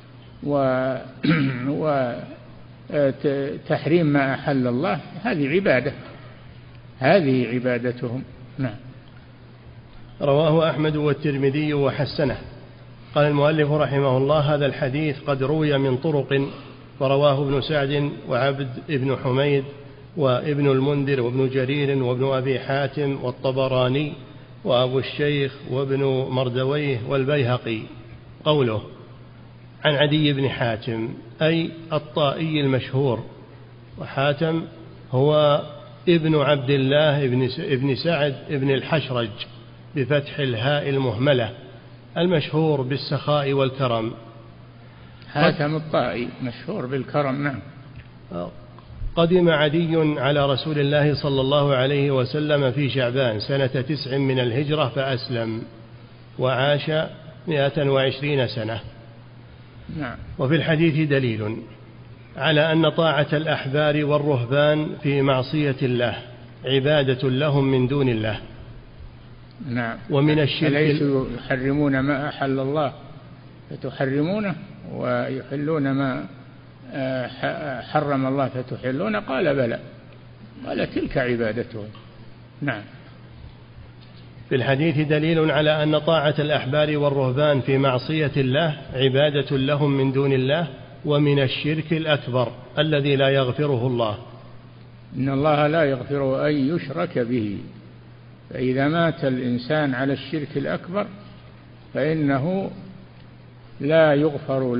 وتحريم ما أحل الله، هذه عبادة، هذه عبادتهم. نعم. رواه أحمد والترمذي وحسنه. قال المؤلف رحمه الله: هذا الحديث قد روي من طرق، ورواه ابن سعد وعبد ابن حميد وابن المنذر وابن جرير وابن أبي حاتم والطبراني وأبو الشيخ وابن مردويه والبيهقي. قوله عن عدي بن حاتم أي الطائي المشهور، وحاتم هو ابن عبد الله ابن سعد ابن الحشرج بفتح الهاء المهملة المشهور بالسخاء والكرم. حاتم الطائي مشهور بالكرم. نعم. قدم عدي على رسول الله صلى الله عليه وسلم في شعبان سنة 9 من الهجرة فأسلم وعاش 120 سنة. نعم. وفي الحديث دليل على أن طاعة الأحبار والرهبان في معصية الله عبادة لهم من دون الله. نعم. ومن الشرك أليسوا يحرمون ما أحل الله فتحرمونه ويحلون ما حرم الله فتحلون؟ قال بلى، قال تلك عبادتهم. نعم. في الحديث دليل على أن طاعة الأحبار والرهبان في معصية الله عبادة لهم من دون الله، ومن الشرك الأكبر الذي لا يغفره الله. إن الله لا يغفر أن يشرك به، فإذا مات الإنسان على الشرك الأكبر فإنه لا يغفر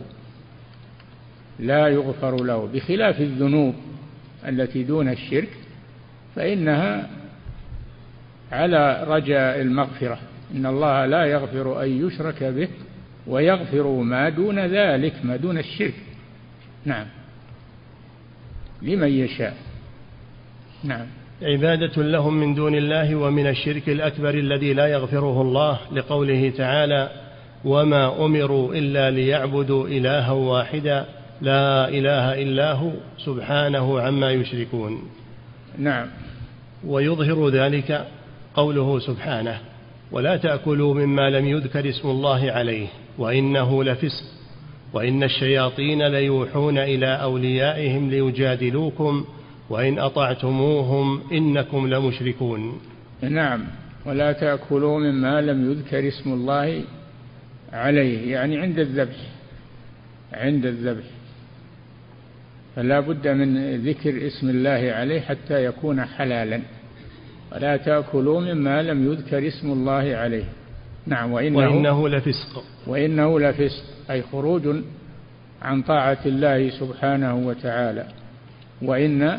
له، بخلاف الذنوب التي دون الشرك فإنها على رجاء المغفرة. إن الله لا يغفر أن يشرك به ويغفر ما دون ذلك، ما دون الشرك. نعم. لمن يشاء. نعم. عبادة لهم من دون الله، ومن الشرك الأكبر الذي لا يغفره الله، لقوله تعالى وما أمروا إلا ليعبدوا إلها واحدا لا إله إلا هو سبحانه عما يشركون. نعم. ويظهر ذلك قوله سبحانه ولا تأكلوا مما لم يذكر اسم الله عليه وإنه لفسق وإن الشياطين ليوحون إلى أوليائهم ليجادلوكم وإن أطعتموهم إنكم لمشركون. نعم. ولا تأكلوا مما لم يذكر اسم الله عليه، يعني عند الذبح فلا بد من ذكر اسم الله عليه حتى يكون حلالا. ولا تأكلوا مما لم يذكر اسم الله عليه. نعم. وإنه لفسق أي خروج عن طاعة الله سبحانه وتعالى. وإن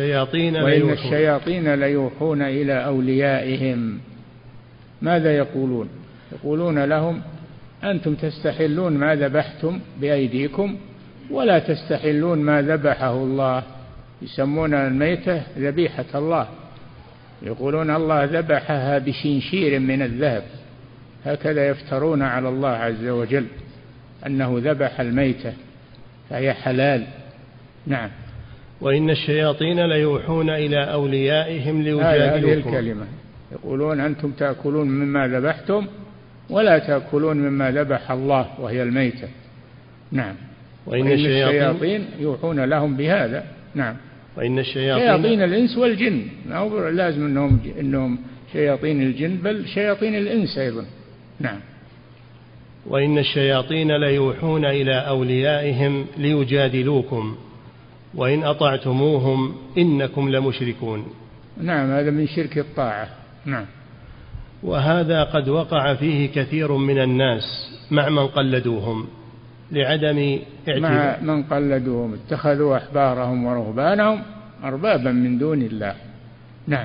الشياطين ليوحون إلى أوليائهم. ماذا يقولون؟ يقولون لهم أنتم تستحلون ما ذبحتم بأيديكم ولا تستحلون ما ذبحه الله. يسمون الميتة ذبيحة الله، يقولون الله ذبحها بشنشير من الذهب، هكذا يفترون على الله عز وجل أنه ذبح الميتة فهي حلال. نعم. وإن الشياطين ليوحون إلى أوليائهم ليجادلوكم. هذه الكلمة، يقولون أنتم تأكلون مما ذبحتم ولا تأكلون مما ذبح الله وهي الميتة. نعم. وإن الشياطين يوحون لهم بهذا. نعم. وإن شياطين الإنس والجن، ما هو لازم أنهم شياطين الجن، بل شياطين الإنس أيضا. نعم. وإن الشياطين ليوحون إلى أوليائهم ليجادلوكم وإن أطعتموهم إنكم لمشركون. نعم. هذا من شرك الطاعة. نعم. وهذا قد وقع فيه كثير من الناس مع من قلدوهم لعدم مع من قلدوهم اتخذوا أحبارهم ورهبانهم أربابا من دون الله. نعم.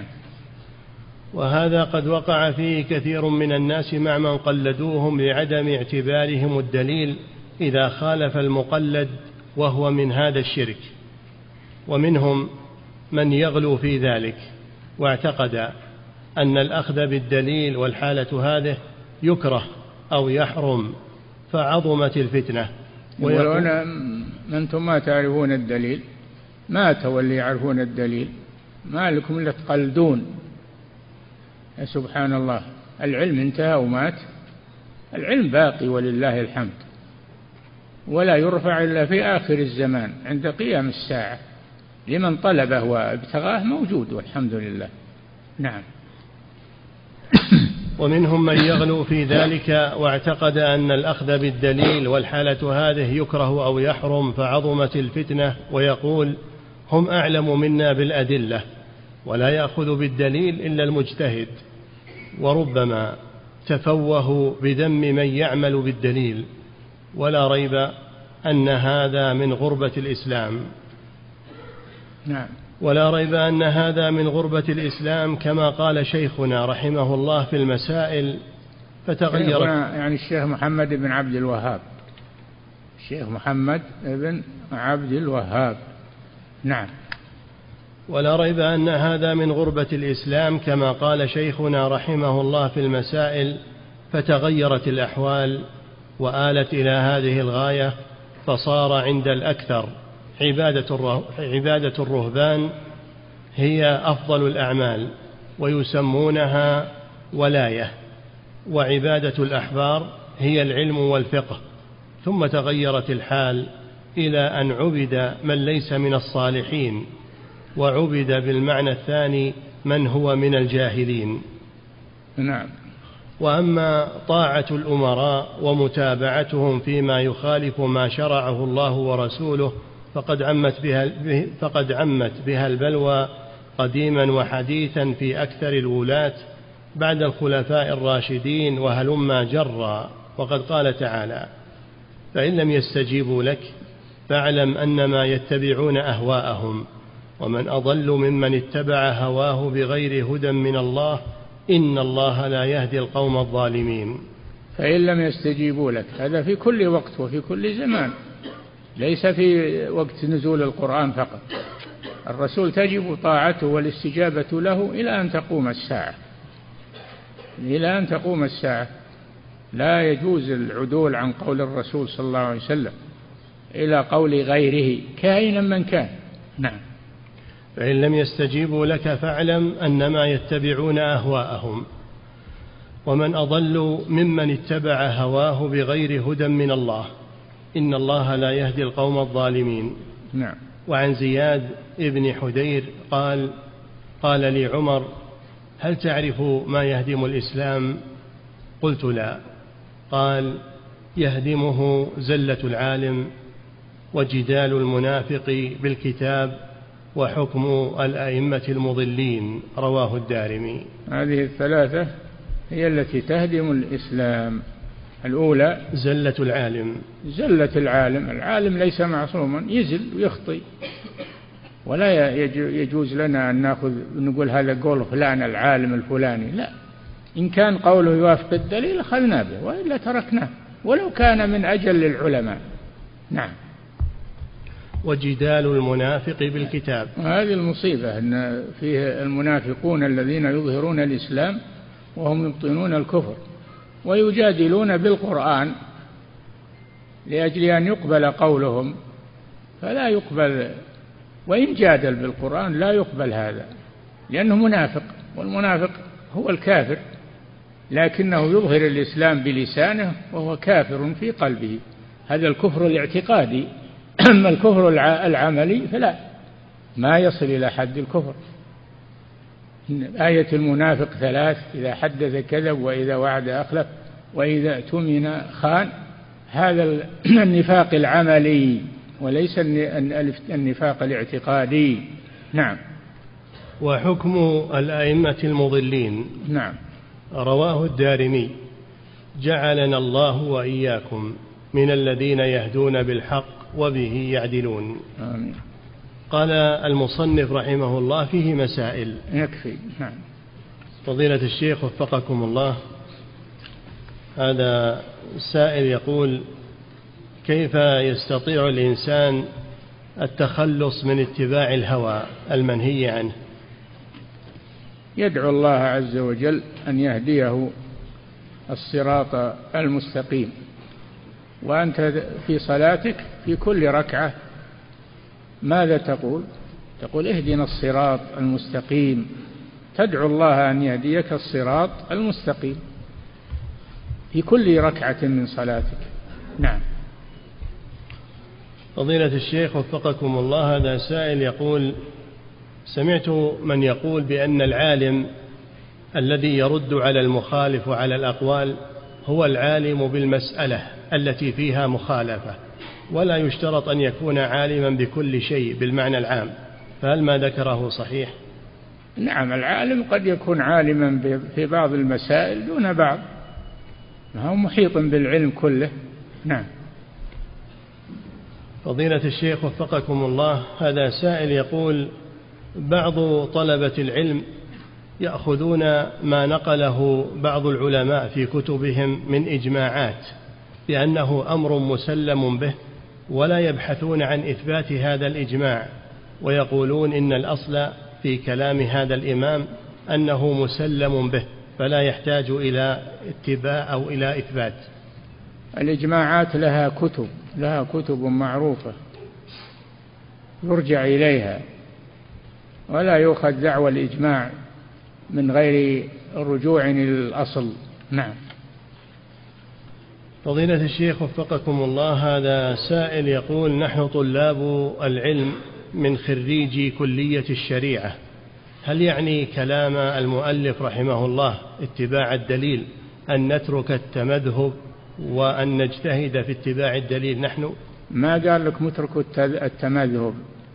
وهذا قد وقع فيه كثير من الناس مع من قلدوهم لعدم اعتبارهم الدليل إذا خالف المقلد وهو من هذا الشرك. ومنهم من يغلو في ذلك واعتقد أن الأخذ بالدليل والحالة هذه يكره أو يحرم فعظمت الفتنة. يقولون أنتم ما تعرفون الدليل، ما تولي يعرفون الدليل، ما لكم إلا تقلدون. سبحان الله، العلم انتهى ومات، العلم باقي ولله الحمد، ولا يرفع إلا في آخر الزمان عند قيام الساعة، لمن طلبه وابتغاه موجود والحمد لله. نعم. ومنهم من يغلو في ذلك واعتقد أن الأخذ بالدليل والحالة هذه يكره أو يحرم فعظمت الفتنة، ويقول هم أعلم منا بالأدلة، ولا يأخذ بالدليل إلا المجتهد، وربما تفوهوا بذم من يعمل بالدليل، ولا ريب أن هذا من غربة الإسلام. نعم. ولا ريب أن هذا من غربة الإسلام، كما قال شيخنا رحمه الله في المسائل فتغيرت. يعني الشيخ محمد بن عبد الوهاب، الشيخ محمد بن عبد الوهاب. نعم. ولا ريب أن هذا من غربة الإسلام، كما قال شيخنا رحمه الله في المسائل فتغيرت الأحوال وآلت إلى هذه الغاية، فصار عند الأكثر عبادة الرهبان هي أفضل الأعمال، ويسمونها ولاية، وعبادة الأحبار هي العلم والفقه. ثم تغيرت الحال إلى أن عبد من ليس من الصالحين، وعبد بالمعنى الثاني من هو من الجاهلين. نعم. وأما طاعة الأمراء ومتابعتهم فيما يخالف ما شرعه الله ورسوله فقد عمت بها البلوى قديما وحديثا في أكثر الولاة بعد الخلفاء الراشدين وهلما جرا. وقد قال تعالى: فإن لم يستجيبوا لك فاعلم أنما يتبعون أهواءهم ومن أضل ممن اتبع هواه بغير هدى من الله إن الله لا يهدي القوم الظالمين. فإن لم يستجيبوا لك، هذا في كل وقت وفي كل زمان، ليس في وقت نزول القرآن فقط. الرسول تجب طاعته والاستجابة له إلى أن تقوم الساعة، إلى أن تقوم الساعة. لا يجوز العدول عن قول الرسول صلى الله عليه وسلم إلى قول غيره كائنا من كان. نعم. فإن لم يستجيبوا لك فاعلم أنما يتبعون أهواءهم ومن أضل ممن اتبع هواه بغير هدى من الله إن الله لا يهدي القوم الظالمين. نعم. وعن زياد ابن حدير قال لي عمر: هل تعرف ما يهدم الإسلام؟ قلت: لا. قال: يهدمه زلة العالم وجدال المنافق بالكتاب وحكم الأئمة المضلين. رواه الدارمي. هذه الثلاثة هي التي تهدم الإسلام. الأولى زلة العالم. زلة العالم، العالم ليس معصوما، يزل ويخطئ، ولا يجوز لنا أن نقول هذا قول فلان العالم الفلاني، لا. إن كان قوله يوافق الدليل أخذنا به، وإلا تركناه ولو كان من أجل العلماء. نعم. وجدال المنافق بالكتاب. هذه المصيبة، أن فيه المنافقون الذين يظهرون الإسلام وهم يبطنون الكفر، ويجادلون بالقرآن لأجل أن يقبل قولهم، فلا يقبل. وإن جادل بالقرآن لا يقبل هذا، لأنه منافق، والمنافق هو الكافر، لكنه يظهر الإسلام بلسانه وهو كافر في قلبه. هذا الكفر الاعتقادي. أما الكفر العملي فلا، ما يصل إلى حد الكفر. آية المنافق 3: إذا حدث كذب وإذا وعد أخلف وإذا اؤتمن خان. هذا النفاق العملي وليس النفاق الاعتقادي. نعم. وحكم الأئمة المضلين. نعم. رواه الدارمي: جعلنا الله وإياكم من الذين يهدون بالحق وبه يعدلون. آمين. قال المصنف رحمه الله: فيه مسائل. يكفي. نعم. فضيلة الشيخ وفقكم الله، هذا السائل يقول: كيف يستطيع الإنسان التخلص من اتباع الهوى المنهي عنه؟ يدعو الله عز وجل أن يهديه الصراط المستقيم. وأنت في صلاتك في كل ركعة ماذا تقول؟ تقول: اهدنا الصراط المستقيم. تدعو الله أن يهديك الصراط المستقيم في كل ركعة من صلاتك. نعم. فضيلة الشيخ وفقكم الله، هذا سائل يقول: سمعت من يقول بأن العالم الذي يرد على المخالف على الأقوال هو العالم بالمسألة التي فيها مخالفة، ولا يشترط أن يكون عالما بكل شيء بالمعنى العام، فهل ما ذكره صحيح؟ نعم، العالم قد يكون عالما في بعض المسائل دون بعض، ما هو محيط بالعلم كله. نعم. فضيلة الشيخ وفقكم الله، هذا سائل يقول: بعض طلبة العلم يأخذون ما نقله بعض العلماء في كتبهم من إجماعات بأنه أمر مسلم به، ولا يبحثون عن إثبات هذا الإجماع، ويقولون إن الأصل في كلام هذا الإمام أنه مسلم به، فلا يحتاج إلى اتباع أو إلى إثبات. الإجماعات لها كتب معروفة يرجع إليها، ولا يؤخذ دعوى الإجماع من غير الرجوع للأصل. نعم. فضيلة الشيخ وفقكم الله، هذا سائل يقول: نحن طلاب العلم من خريجي كلية الشريعة، هل يعني كلام المؤلف رحمه الله اتباع الدليل أن نترك التمذهب وأن نجتهد في اتباع الدليل نحن؟ ما قال لكم اتركوا التمذهب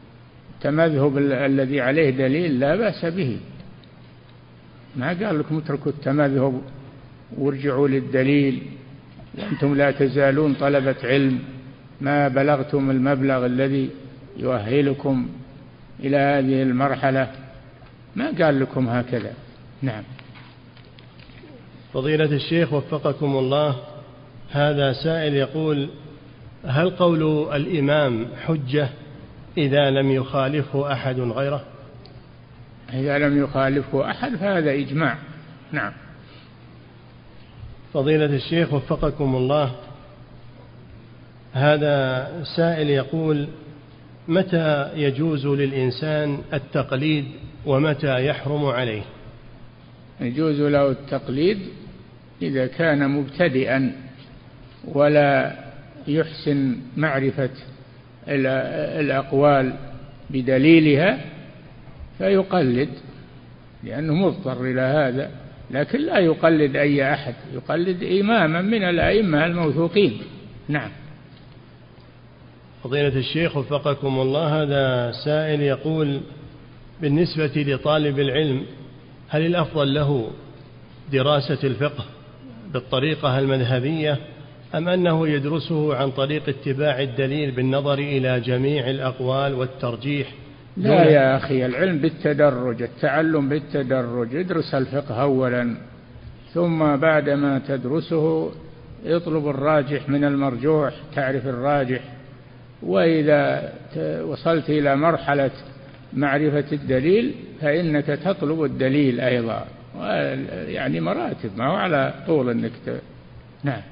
الذي عليه دليل لا بأس به، ما قال لكم اتركوا التمذهب وارجعوا للدليل وأنتم لا تزالون طلبة علم ما بلغتم المبلغ الذي يؤهلكم إلى هذه المرحلة، ما قال لكم هكذا. نعم. فضيلة الشيخ وفقكم الله، هذا سائل يقول: هل قول الإمام حجة إذا لم يخالفه أحد غيره؟ إذا لم يخالفه أحد فهذا إجماع. نعم. فضيلة الشيخ وفقكم الله، هذا سائل يقول: متى يجوز للإنسان التقليد ومتى يحرم عليه؟ يجوز له التقليد إذا كان مبتدئا ولا يحسن معرفة الأقوال بدليلها فيقلد، لأنه مضطر إلى هذا، لكن لا يقلد أي أحد، يقلد إماما من الأئمة الموثوقين. نعم. فضيلة الشيخ وفقكم الله، هذا سائل يقول: بالنسبة لطالب العلم هل الأفضل له دراسة الفقه بالطريقة المذهبية أم أنه يدرسه عن طريق اتباع الدليل بالنظر إلى جميع الأقوال والترجيح؟ لا يا أخي، العلم بالتدرج، التعلم بالتدرج. ادرس الفقه أولا، ثم بعدما تدرسه اطلب الراجح من المرجوح، تعرف الراجح، وإذا وصلت إلى مرحلة معرفة الدليل فإنك تطلب الدليل أيضا، يعني مراتب، ما هو على طول أنك نعم.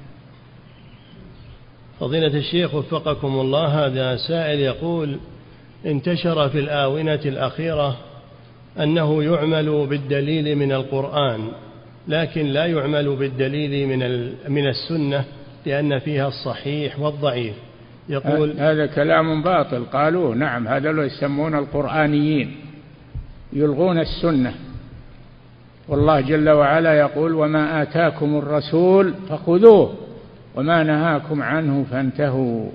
فضيلة الشيخ وفقكم الله، هذا سائل يقول: انتشر في الآونة الأخيرة أنه يعمل بالدليل من القرآن، لكن لا يعمل بالدليل من السنة لأن فيها الصحيح والضعيف. يقول: هذا كلام باطل قالوه. نعم، هذا لو يسمون القرآنيين، يلغون السنة، والله جل وعلا يقول: وما آتاكم الرسول فخذوه وما نهاكم عنه فانتهوا.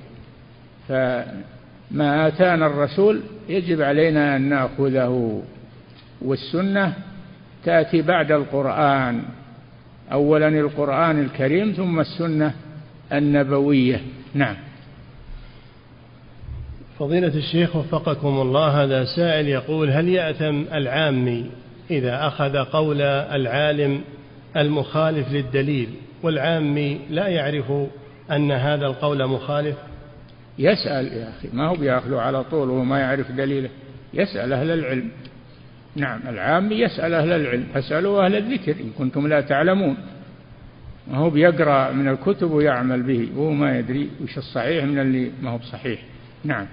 فما آتانا الرسول يجب علينا أن نأخذه، والسنة تأتي بعد القرآن، أولا القرآن الكريم ثم السنة النبوية. نعم. فضيلة الشيخ وفقكم الله، هذا سائل يقول: هل يأثم العامي إذا أخذ قول العالم المخالف للدليل والعامي لا يعرف أن هذا القول مخالف؟ يسأل يا أخي، ما هو بيأخذه على طول وما يعرف دليله، يسأل أهل العلم. نعم، العامي يسأل أهل العلم، فاسألوا أهل الذكر إن كنتم لا تعلمون، ما هو بيقرأ من الكتب ويعمل به وهو ما يدري وش الصحيح من اللي ما هو بصحيح. نعم.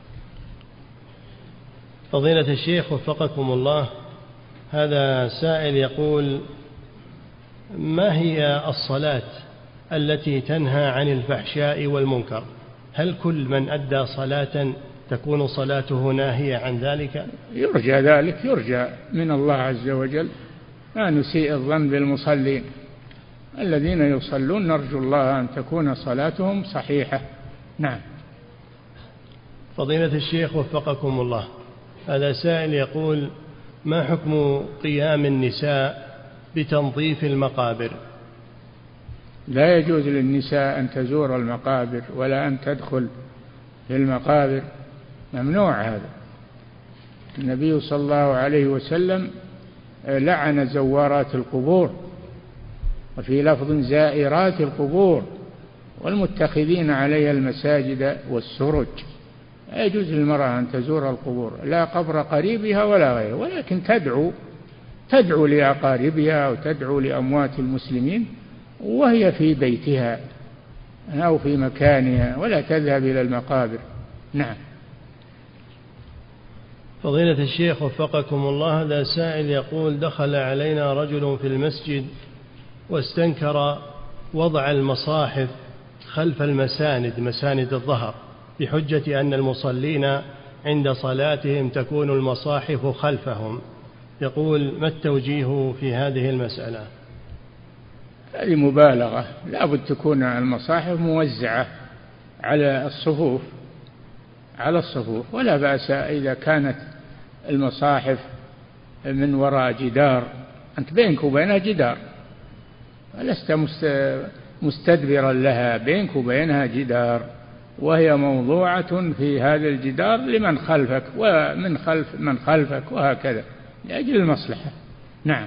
فضيلة الشيخ وفقكم الله، هذا سائل يقول: ما هي الصلاة التي تنهى عن الفحشاء والمنكر؟ هل كل من أدى صلاة تكون صلاته ناهية عن ذلك؟ يرجى ذلك، يرجى من الله عز وجل، لا نسيء الظن بالمصلين، الذين يصلون نرجو الله أن تكون صلاتهم صحيحة. نعم. فضيلة الشيخ وفقكم الله، هذا سائل يقول: ما حكم قيام النساء بتنظيف المقابر؟ لا يجوز للنساء أن تزور المقابر ولا أن تدخل في المقابر، ممنوع هذا. النبي صلى الله عليه وسلم لعن زوارات القبور، وفي لفظ زائرات القبور والمتخذين عليها المساجد والسرج. لا يجوز للمرأة أن تزور القبور، لا قبر قريبها ولا غيره، ولكن تدعو لأقاربها وتدعو لأموات المسلمين وهي في بيتها أو في مكانها، ولا تذهب إلى المقابر. نعم. فضيلة الشيخ وفقكم الله، هذا سائل يقول: دخل علينا رجل في المسجد واستنكر وضع المصاحف خلف مساند الظهر، بحجة أن المصلين عند صلاتهم تكون المصاحف خلفهم. يقول: ما التوجيه في هذه المسألة؟ هذه مبالغة، لا بد تكون المصاحف موزعة على الصفوف، ولا بأس إذا كانت المصاحف من وراء جدار، أنت بينك وبينها جدار، لست مستدبرا لها، بينك وبينها جدار وهي موضوعة في هذا الجدار لمن خلفك ومن خلف من خلفك، وهكذا لأجل المصلحة. نعم.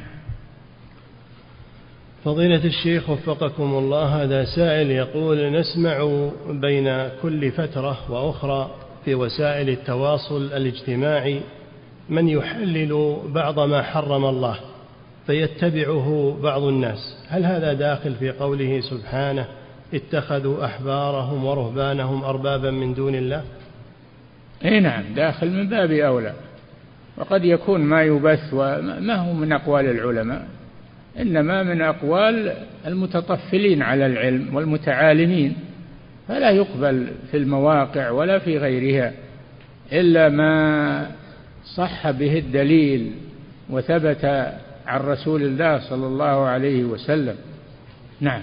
فضيلة الشيخ وفقكم الله، هذا سائل يقول: نسمع بين كل فترة وأخرى في وسائل التواصل الاجتماعي من يحلل بعض ما حرم الله فيتبعه بعض الناس، هل هذا داخل في قوله سبحانه: اتخذوا أحبارهم ورهبانهم أربابا من دون الله؟ أي نعم، داخل من باب أولى. وقد يكون ما يبث وما هو من أقوال العلماء، إنما من أقوال المتطفلين على العلم والمتعالمين، فلا يقبل في المواقع ولا في غيرها إلا ما صح به الدليل وثبت عن رسول الله صلى الله عليه وسلم. نعم.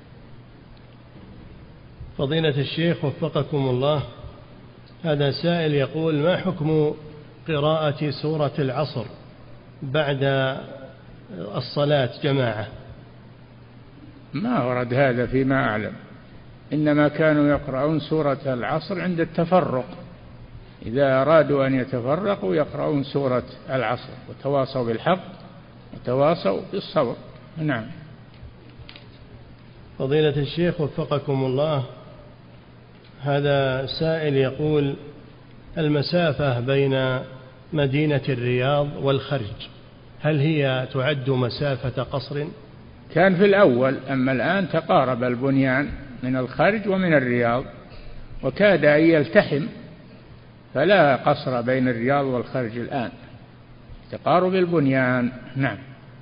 فضيلة الشيخ وفقكم الله، هذا سائل يقول: ما حكم قراءة سورة العصر بعد الصلاة جماعة؟ ما ورد هذا فيما أعلم، إنما كانوا يقرؤون سورة العصر عند التفرق، إذا أرادوا أن يتفرقوا يقرؤون سورة العصر، وتواصوا بالحق وتواصوا بالصبر. نعم. فضيلة الشيخ وفقكم الله، هذا سائل يقول: المسافة بين مدينة الرياض والخرج هل هي تعد مسافة قصر؟ كان في الأول، أما الآن تقارب البنيان من الخرج ومن الرياض، وكاد أن يلتحم، فلا قصر بين الرياض والخرج الآن، تقارب البنيان. نعم.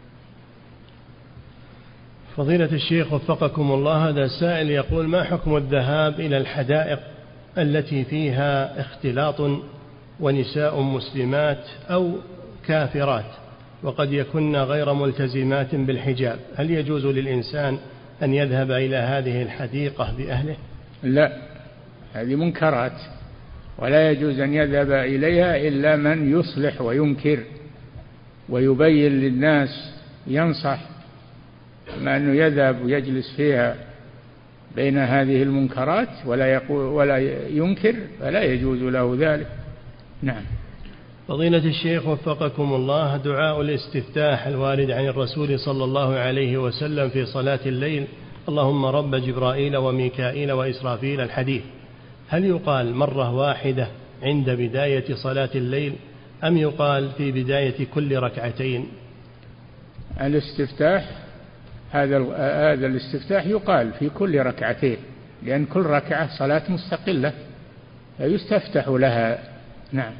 فضيلة الشيخ وفقكم الله، هذا سائل يقول: ما حكم الذهاب إلى الحدائق التي فيها اختلاط ونساء مسلمات أو كافرات وقد يكن غير ملتزمات بالحجاب، هل يجوز للإنسان أن يذهب إلى هذه الحديقة بأهله؟ لا، هذه منكرات، ولا يجوز أن يذهب إليها إلا من يصلح وينكر ويبين للناس، ينصح، أما أنه يذهب ويجلس فيها بين هذه المنكرات ولا يقول ولا ينكر فلا يجوز له ذلك. نعم. فضيلة الشيخ وفقكم الله، دعاء الاستفتاح الوارد عن الرسول صلى الله عليه وسلم في صلاة الليل: اللهم رب جبرائيل وميكائيل وإسرافيل، الحديث، هل يقال مرة واحدة عند بداية صلاة الليل أم يقال في بداية كل ركعتين؟ الاستفتاح هذا الاستفتاح يقال في كل ركعتين، لأن كل ركعة صلاة مستقلة فيستفتح لها. نعم.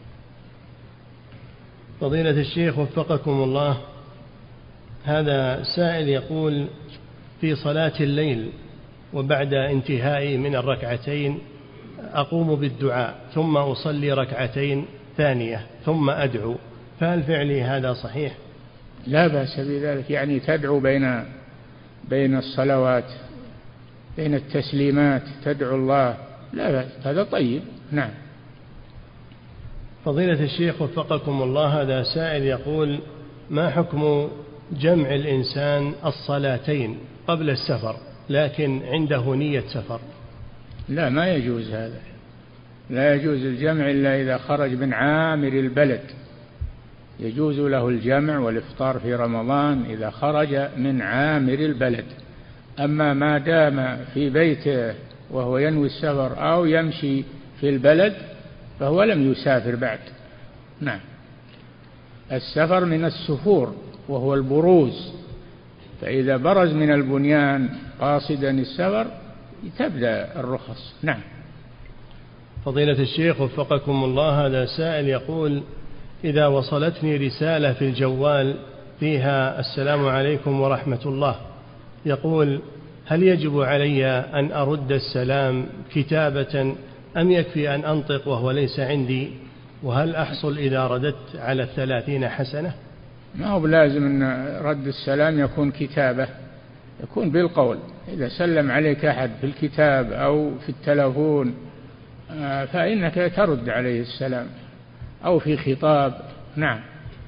فضيلة الشيخ وفقكم الله، هذا سائل يقول: في صلاة الليل وبعد انتهائي من الركعتين أقوم بالدعاء ثم أصلي ركعتين ثانية ثم أدعو، فهل فعلي هذا صحيح؟ لا بأس بذلك، يعني تدعو بين الصلوات، بين التسليمات تدعو الله، لا بأس، هذا طيب. نعم. فضيلة الشيخ وفقكم الله، هذا سائل يقول: ما حكم جمع الإنسان الصلاتين قبل السفر لكن عنده نية سفر؟ لا، ما يجوز هذا، لا يجوز الجمع إلا إذا خرج من عامر البلد. يجوز له الجمع والإفطار في رمضان إذا خرج من عامر البلد. أما ما دام في بيته وهو ينوي السفر أو يمشي في البلد فهو لم يسافر بعد. نعم. السفر من السفور وهو البروز، فإذا برز من البنيان قاصدا السفر تبدأ الرخص. نعم. فضيلة الشيخ وفقكم الله، هذا سائل يقول: إذا وصلتني رسالة في الجوال فيها السلام عليكم ورحمة الله، يقول: هل يجب علي أن أرد السلام كتابة أم يكفي أن أنطق وهو ليس عندي؟ وهل أحصل إذا رددت على 30 حسنة؟ ما هو لازم أن رد السلام يكون كتابة، يكون بالقول. إذا سلم عليك أحد في الكتاب أو في التلفون فإنك ترد عليه السلام أو في خطاب. نعم.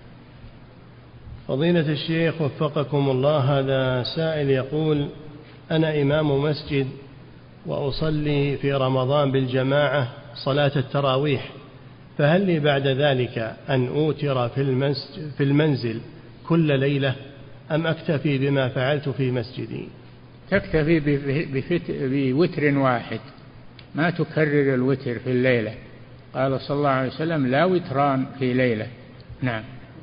فضيلة الشيخ وفقكم الله، هذا سائل يقول: أنا إمام مسجد وأصلي في رمضان بالجماعة صلاة التراويح، فهل لي بعد ذلك أن أوتر في المنزل كل ليلة أم أكتفي بما فعلت في مسجدي؟ تكتفي بوتر واحد، ما تكرر الوتر في الليلة. قال صلى الله عليه وسلم: لا وتران في ليلة. نعم.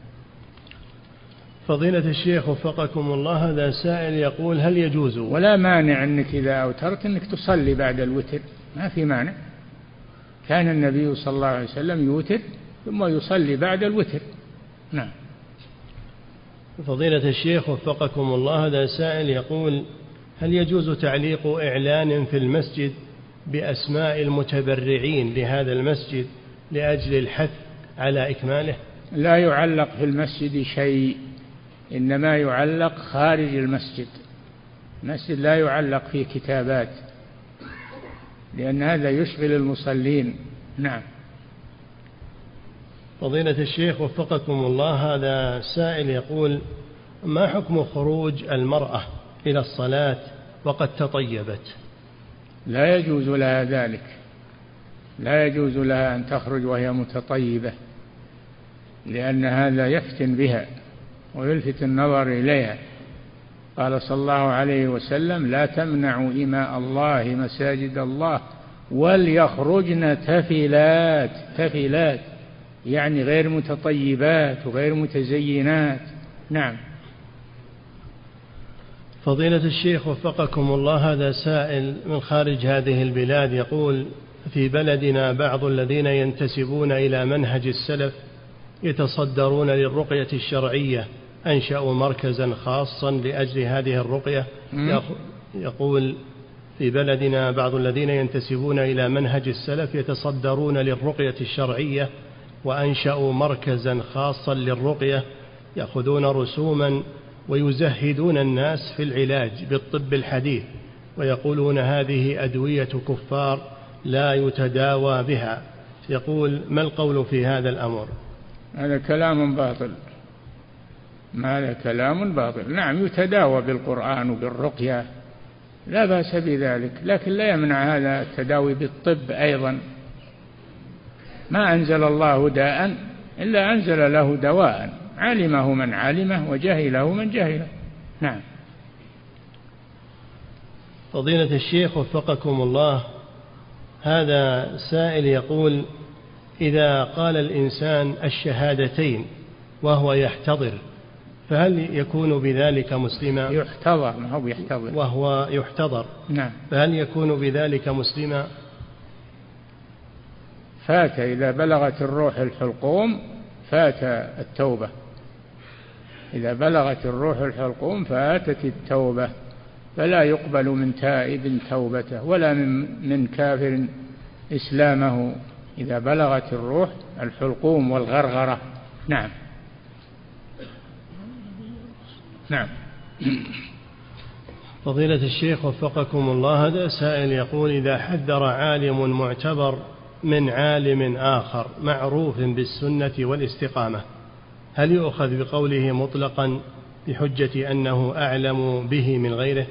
فضيلة الشيخ وفقكم الله، هذا سائل يقول: هل يجوز؟ ولا مانع أنك إذا أوترت أنك تصلي بعد الوتر، ما في مانع. كان النبي صلى الله عليه وسلم يوتر ثم يصلي بعد الوتر. نعم. فضيلة الشيخ وفقكم الله، هذا سائل يقول: هل يجوز تعليق إعلان في المسجد بأسماء المتبرعين لهذا المسجد لأجل الحث على إكماله؟ لا يعلق في المسجد شيء، إنما يعلق خارج المسجد. المسجد لا يعلق فيه كتابات، لأن هذا يشغل المصلين. نعم. فضيلة الشيخ وفقكم الله، هذا سائل يقول: ما حكم خروج المرأة إلى الصلاة وقد تطيبت؟ لا يجوز لها ذلك، لا يجوز لها أن تخرج وهي متطيبة، لأن هذا يفتن بها ويلفت النظر إليها. قال صلى الله عليه وسلم: لا تمنعوا إماء الله مساجد الله وليخرجن تفلات. تفلات يعني غير متطيبات وغير متزينات. نعم. فضيلة الشيخ وفقكم الله، هذا سائل من خارج هذه البلاد يقول: في بلدنا بعض الذين ينتسبون إلى منهج السلف يتصدرون للرقية الشرعية، أنشأوا مركزا خاصا لأجل هذه الرقية. يقول: في بلدنا بعض الذين ينتسبون إلى منهج السلف يتصدرون للرقية الشرعية وأنشأوا مركزا خاصا للرقية، يأخذون رسوما ويزهدون الناس في العلاج بالطب الحديث، ويقولون هذه أدوية كفار لا يتداوى بها. يقول: ما القول في هذا الأمر؟ هذا كلام باطل، هذا كلام باطل. نعم، يتداوى بالقرآن وبالرقية، لا بأس بذلك، لكن لا يمنع هذا التداوي بالطب أيضا. ما أنزل الله داء إلا أنزل له دواء، علمه من علمه وجهله من جهله. نعم. فضيلة الشيخ وفقكم الله، هذا سائل يقول: إذا قال الإنسان الشهادتين وهو يحتضر فهل يكون بذلك مسلما؟ يحتضر، ما هو يحتضر، وهو يحتضر. نعم. فهل يكون بذلك مسلما؟ فات إذا بلغت الروح الحلقوم فات التوبة. إذا بلغت الروح الحلقوم فاتت التوبة، فلا يقبل من تائب توبته ولا من كافر إسلامه إذا بلغت الروح الحلقوم والغرغرة. نعم. نعم. فضيلة الشيخ وفقكم الله، هذا سائل يقول: إذا حذر عالم معتبر من عالم آخر معروف بالسنة والاستقامة، هل يؤخذ بقوله مطلقا بحجة أنه أعلم به من غيره؟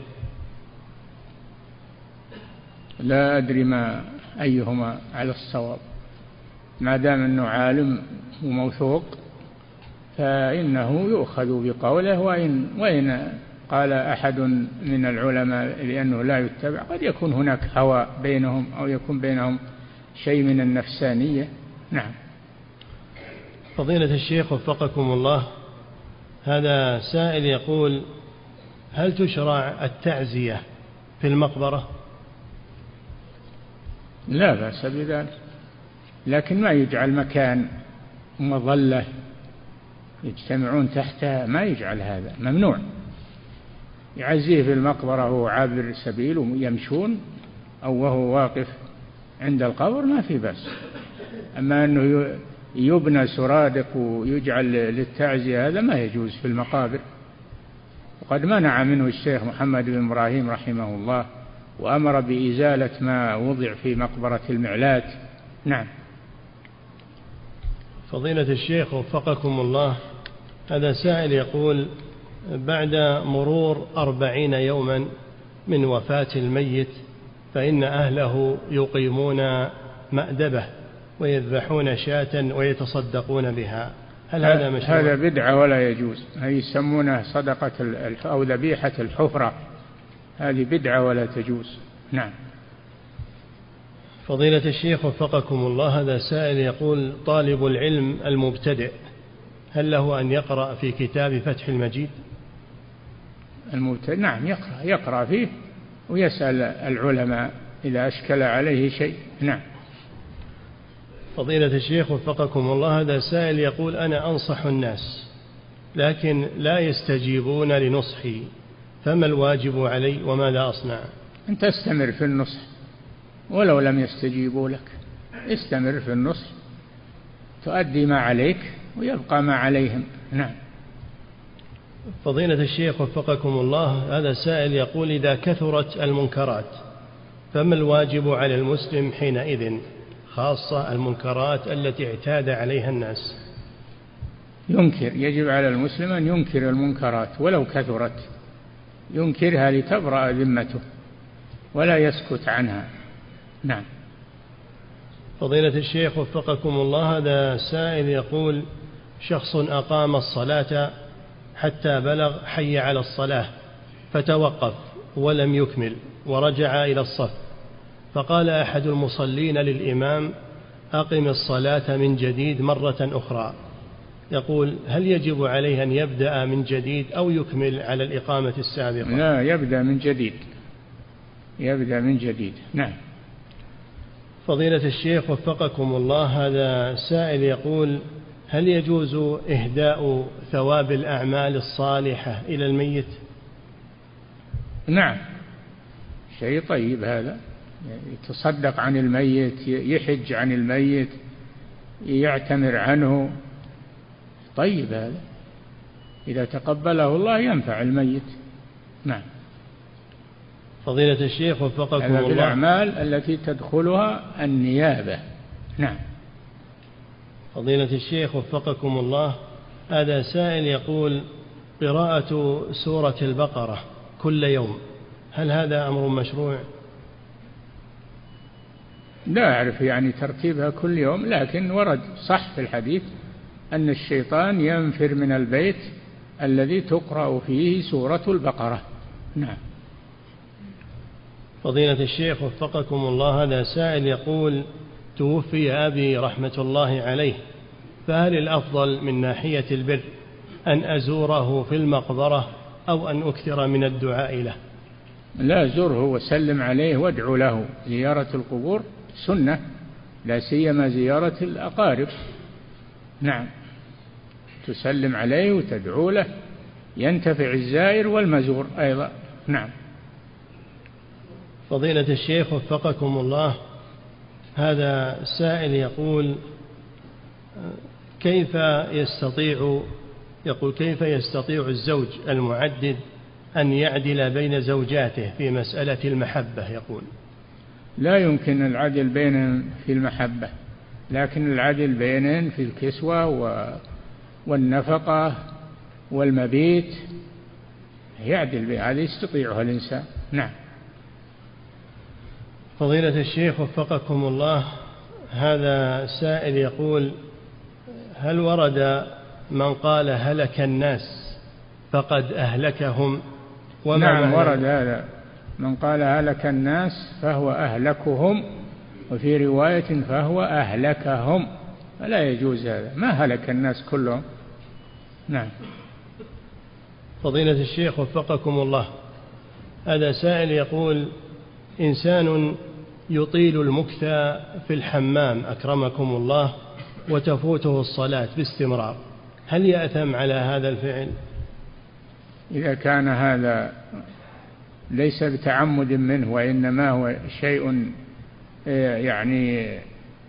لا أدري ما أيهما على الصواب، ما دام أنه عالم وموثوق فإنه يؤخذ بقوله، وإن قال أحد من العلماء لأنه لا يتبع، قد يكون هناك هوى بينهم أو يكون بينهم شيء من النفسانية. نعم. فضيلة الشيخ وفقكم الله، هذا سائل يقول: هل تشرع التعزية في المقبرة؟ لا بأس بذلك، لكن ما يجعل مكان مظلة يجتمعون تحتها، ما يجعل هذا، ممنوع. يعزيه في المقبرة وهو عابر السبيل ويمشون أو وهو واقف عند القبر ما في بأس. أما أنه يبنى سرادق ويجعل للتعزية هذا ما يجوز في المقابر، وقد منع منه الشيخ محمد بن إبراهيم رحمه الله، وأمر بإزالة ما وضع في مقبرة المعلات. نعم. فضيلة الشيخ وفقكم الله، هذا سائل يقول: بعد مرور 40 يوما من وفاة الميت فإن أهله يقيمون مأدبة ويذبحون شاة ويتصدقون بها، هل هذا مشروع؟ هذا بدعة ولا يجوز، هذه يسمونها صدقة أو ذبيحة الحفرة، هذه بدعة ولا تجوز. نعم. فضيلة الشيخ وفقكم الله، هذا سائل يقول: طالب العلم المبتدئ هل له أن يقرأ في كتاب فتح المجيد؟ المبتدئ نعم يقرأ فيه ويسأل العلماء إذا أشكل عليه شيء. نعم. فضيلة الشيخ وفقكم الله، هذا سائل يقول: أنا أنصح الناس لكن لا يستجيبون لنصحي، فما الواجب علي وماذا أصنع؟ أنت استمر في النصح ولو لم يستجيبوا لك، استمر في النصح، تؤدي ما عليك ويبقى ما عليهم. نعم. فضيلة الشيخ وفقكم الله، هذا سائل يقول: إذا كثرت المنكرات فما الواجب على المسلم حينئذ، خاصة المنكرات التي اعتاد عليها الناس؟ يجب على المسلم أن ينكر المنكرات ولو كثرت، ينكرها لتبرأ ذمته ولا يسكت عنها. نعم. فضيلة الشيخ وفقكم الله، هذا سائل يقول: شخص أقام الصلاة حتى بلغ حي على الصلاة فتوقف ولم يكمل ورجع إلى الصف، فقال أحد المصلين للإمام: أقم الصلاة من جديد مرة أخرى. يقول: هل يجب عليه أن يبدأ من جديد أو يكمل على الإقامة السابقة؟ لا، يبدأ من جديد، يبدأ من جديد. نعم. فضيلة الشيخ وفقكم الله، هذا سائل يقول: هل يجوز إهداء ثواب الأعمال الصالحة إلى الميت؟ نعم، شيء طيب هذا، يتصدق عن الميت، يحج عن الميت، يعتمر عنه، طيب هذا إذا تقبله الله ينفع الميت. نعم. فضيلة الشيخ وفقكم الله، هذا الأعمال التي تدخلها النيابة. نعم. فضيلة الشيخ وفقكم الله، هذا سائل يقول: قراءة سورة البقرة كل يوم، هل هذا أمر مشروع؟ لا أعرف يعني ترتيبها كل يوم، لكن ورد صح في الحديث أن الشيطان ينفر من البيت الذي تقرأ فيه سورة البقرة. نعم. فضيلة الشيخ وفقكم الله، هذا سائل يقول: توفي أبي رحمة الله عليه، فهل الأفضل من ناحية البر أن أزوره في المقبرة أو أن أكثر من الدعاء له؟ لا، زره وسلم عليه وادعو له. زيارة القبور سنة، لا سيما زيارة الأقارب. نعم، تسلم عليه وتدعو له، ينتفع الزائر والمزور أيضا. نعم. فضيلة الشيخ وفقكم الله، هذا سائل يقول: كيف يستطيع الزوج المعدد أن يعدل بين زوجاته في مسألة المحبة؟ يقول: لا يمكن العدل بينهم في المحبة، لكن العدل بينهم في الكسوة والنفقة والمبيت يعدل به، هذا يستطيعها الإنسان. نعم. فضيلة الشيخ وفقكم الله، هذا سائل يقول: هل ورد من قال هلك الناس فقد أهلكهم؟ نعم ورد هذا، من قال هلك الناس فهو أهلكهم، وفي رواية فهو أهلكهم، فلا يجوز هذا، ما هلك الناس كلهم. نعم. فضيلة الشيخ وفقكم الله، هذا سائل يقول: إنسان يطيل المكث في الحمام أكرمكم الله وتفوته الصلاة باستمرار، هل يأثم على هذا الفعل؟ إذا كان هذا ليس بتعمد منه وإنما هو شيء يعني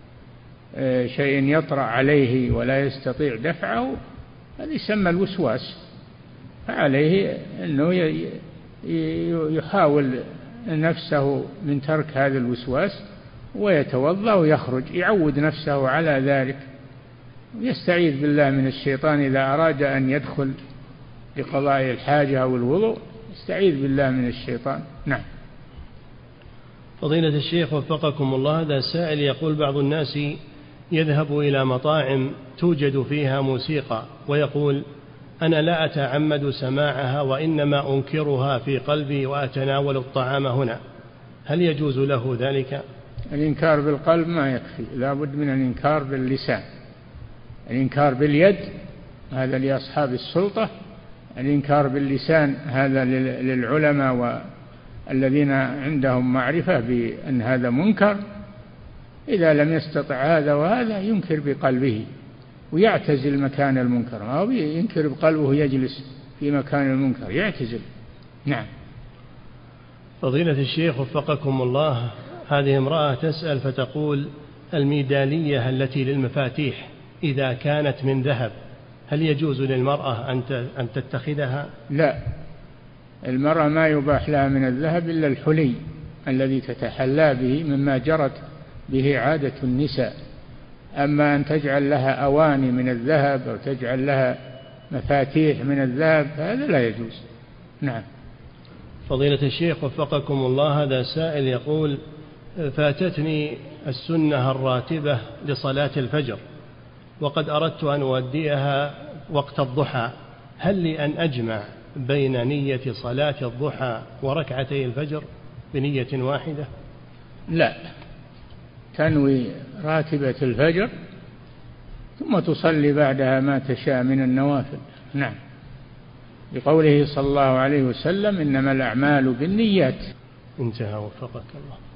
شيء يطرأ عليه ولا يستطيع دفعه، هذا يسمى الوسواس، فعليه أنه يحاول نفسه من ترك هذا الوسواس ويتوضأ ويخرج، يعود نفسه على ذلك، يستعيذ بالله من الشيطان إذا أراد أن يدخل لقضاء الحاجة أو الوضوء، يستعيذ بالله من الشيطان. نعم. فضيلة الشيخ وفقكم الله، هذا سائل يقول: بعض الناس يذهب إلى مطاعم توجد فيها موسيقى ويقول: أنا لا أتعمد سماعها وإنما أنكرها في قلبي وأتناول الطعام هنا، هل يجوز له ذلك؟ الإنكار بالقلب ما يكفي، لا بد من الإنكار باللسان. الإنكار باليد هذا لأصحاب السلطة، الإنكار باللسان هذا للعلماء والذين عندهم معرفة بأن هذا منكر. إذا لم يستطع هذا وهذا ينكر بقلبه ويعتزل مكان المنكر، أو ينكر بقلبه يجلس في مكان المنكر يعتزل. نعم. فضيلة الشيخ وفقكم الله، هذه امرأة تسأل فتقول: الميدالية التي للمفاتيح إذا كانت من ذهب هل يجوز للمرأة أن تتخذها؟ لا، المرأة ما يباح لها من الذهب إلا الحلي الذي تتحلى به مما جرت به عادة النساء، أما أن تجعل لها أواني من الذهب أو تجعل لها مفاتيح من الذهب هذا لا يجوز. نعم. فضيلة الشيخ وفقكم الله، هذا سائل يقول: فاتتني السنة الراتبة لصلاة الفجر وقد أردت أن أؤديها وقت الضحى، هل لي أن أجمع بين نية صلاة الضحى وركعتي الفجر بنية واحدة؟ لا، تنوي راتبة الفجر ثم تصلي بعدها ما تشاء من النوافل. نعم، لقوله صلى الله عليه وسلم: إنما الأعمال بالنيات. انتهى وفقك الله.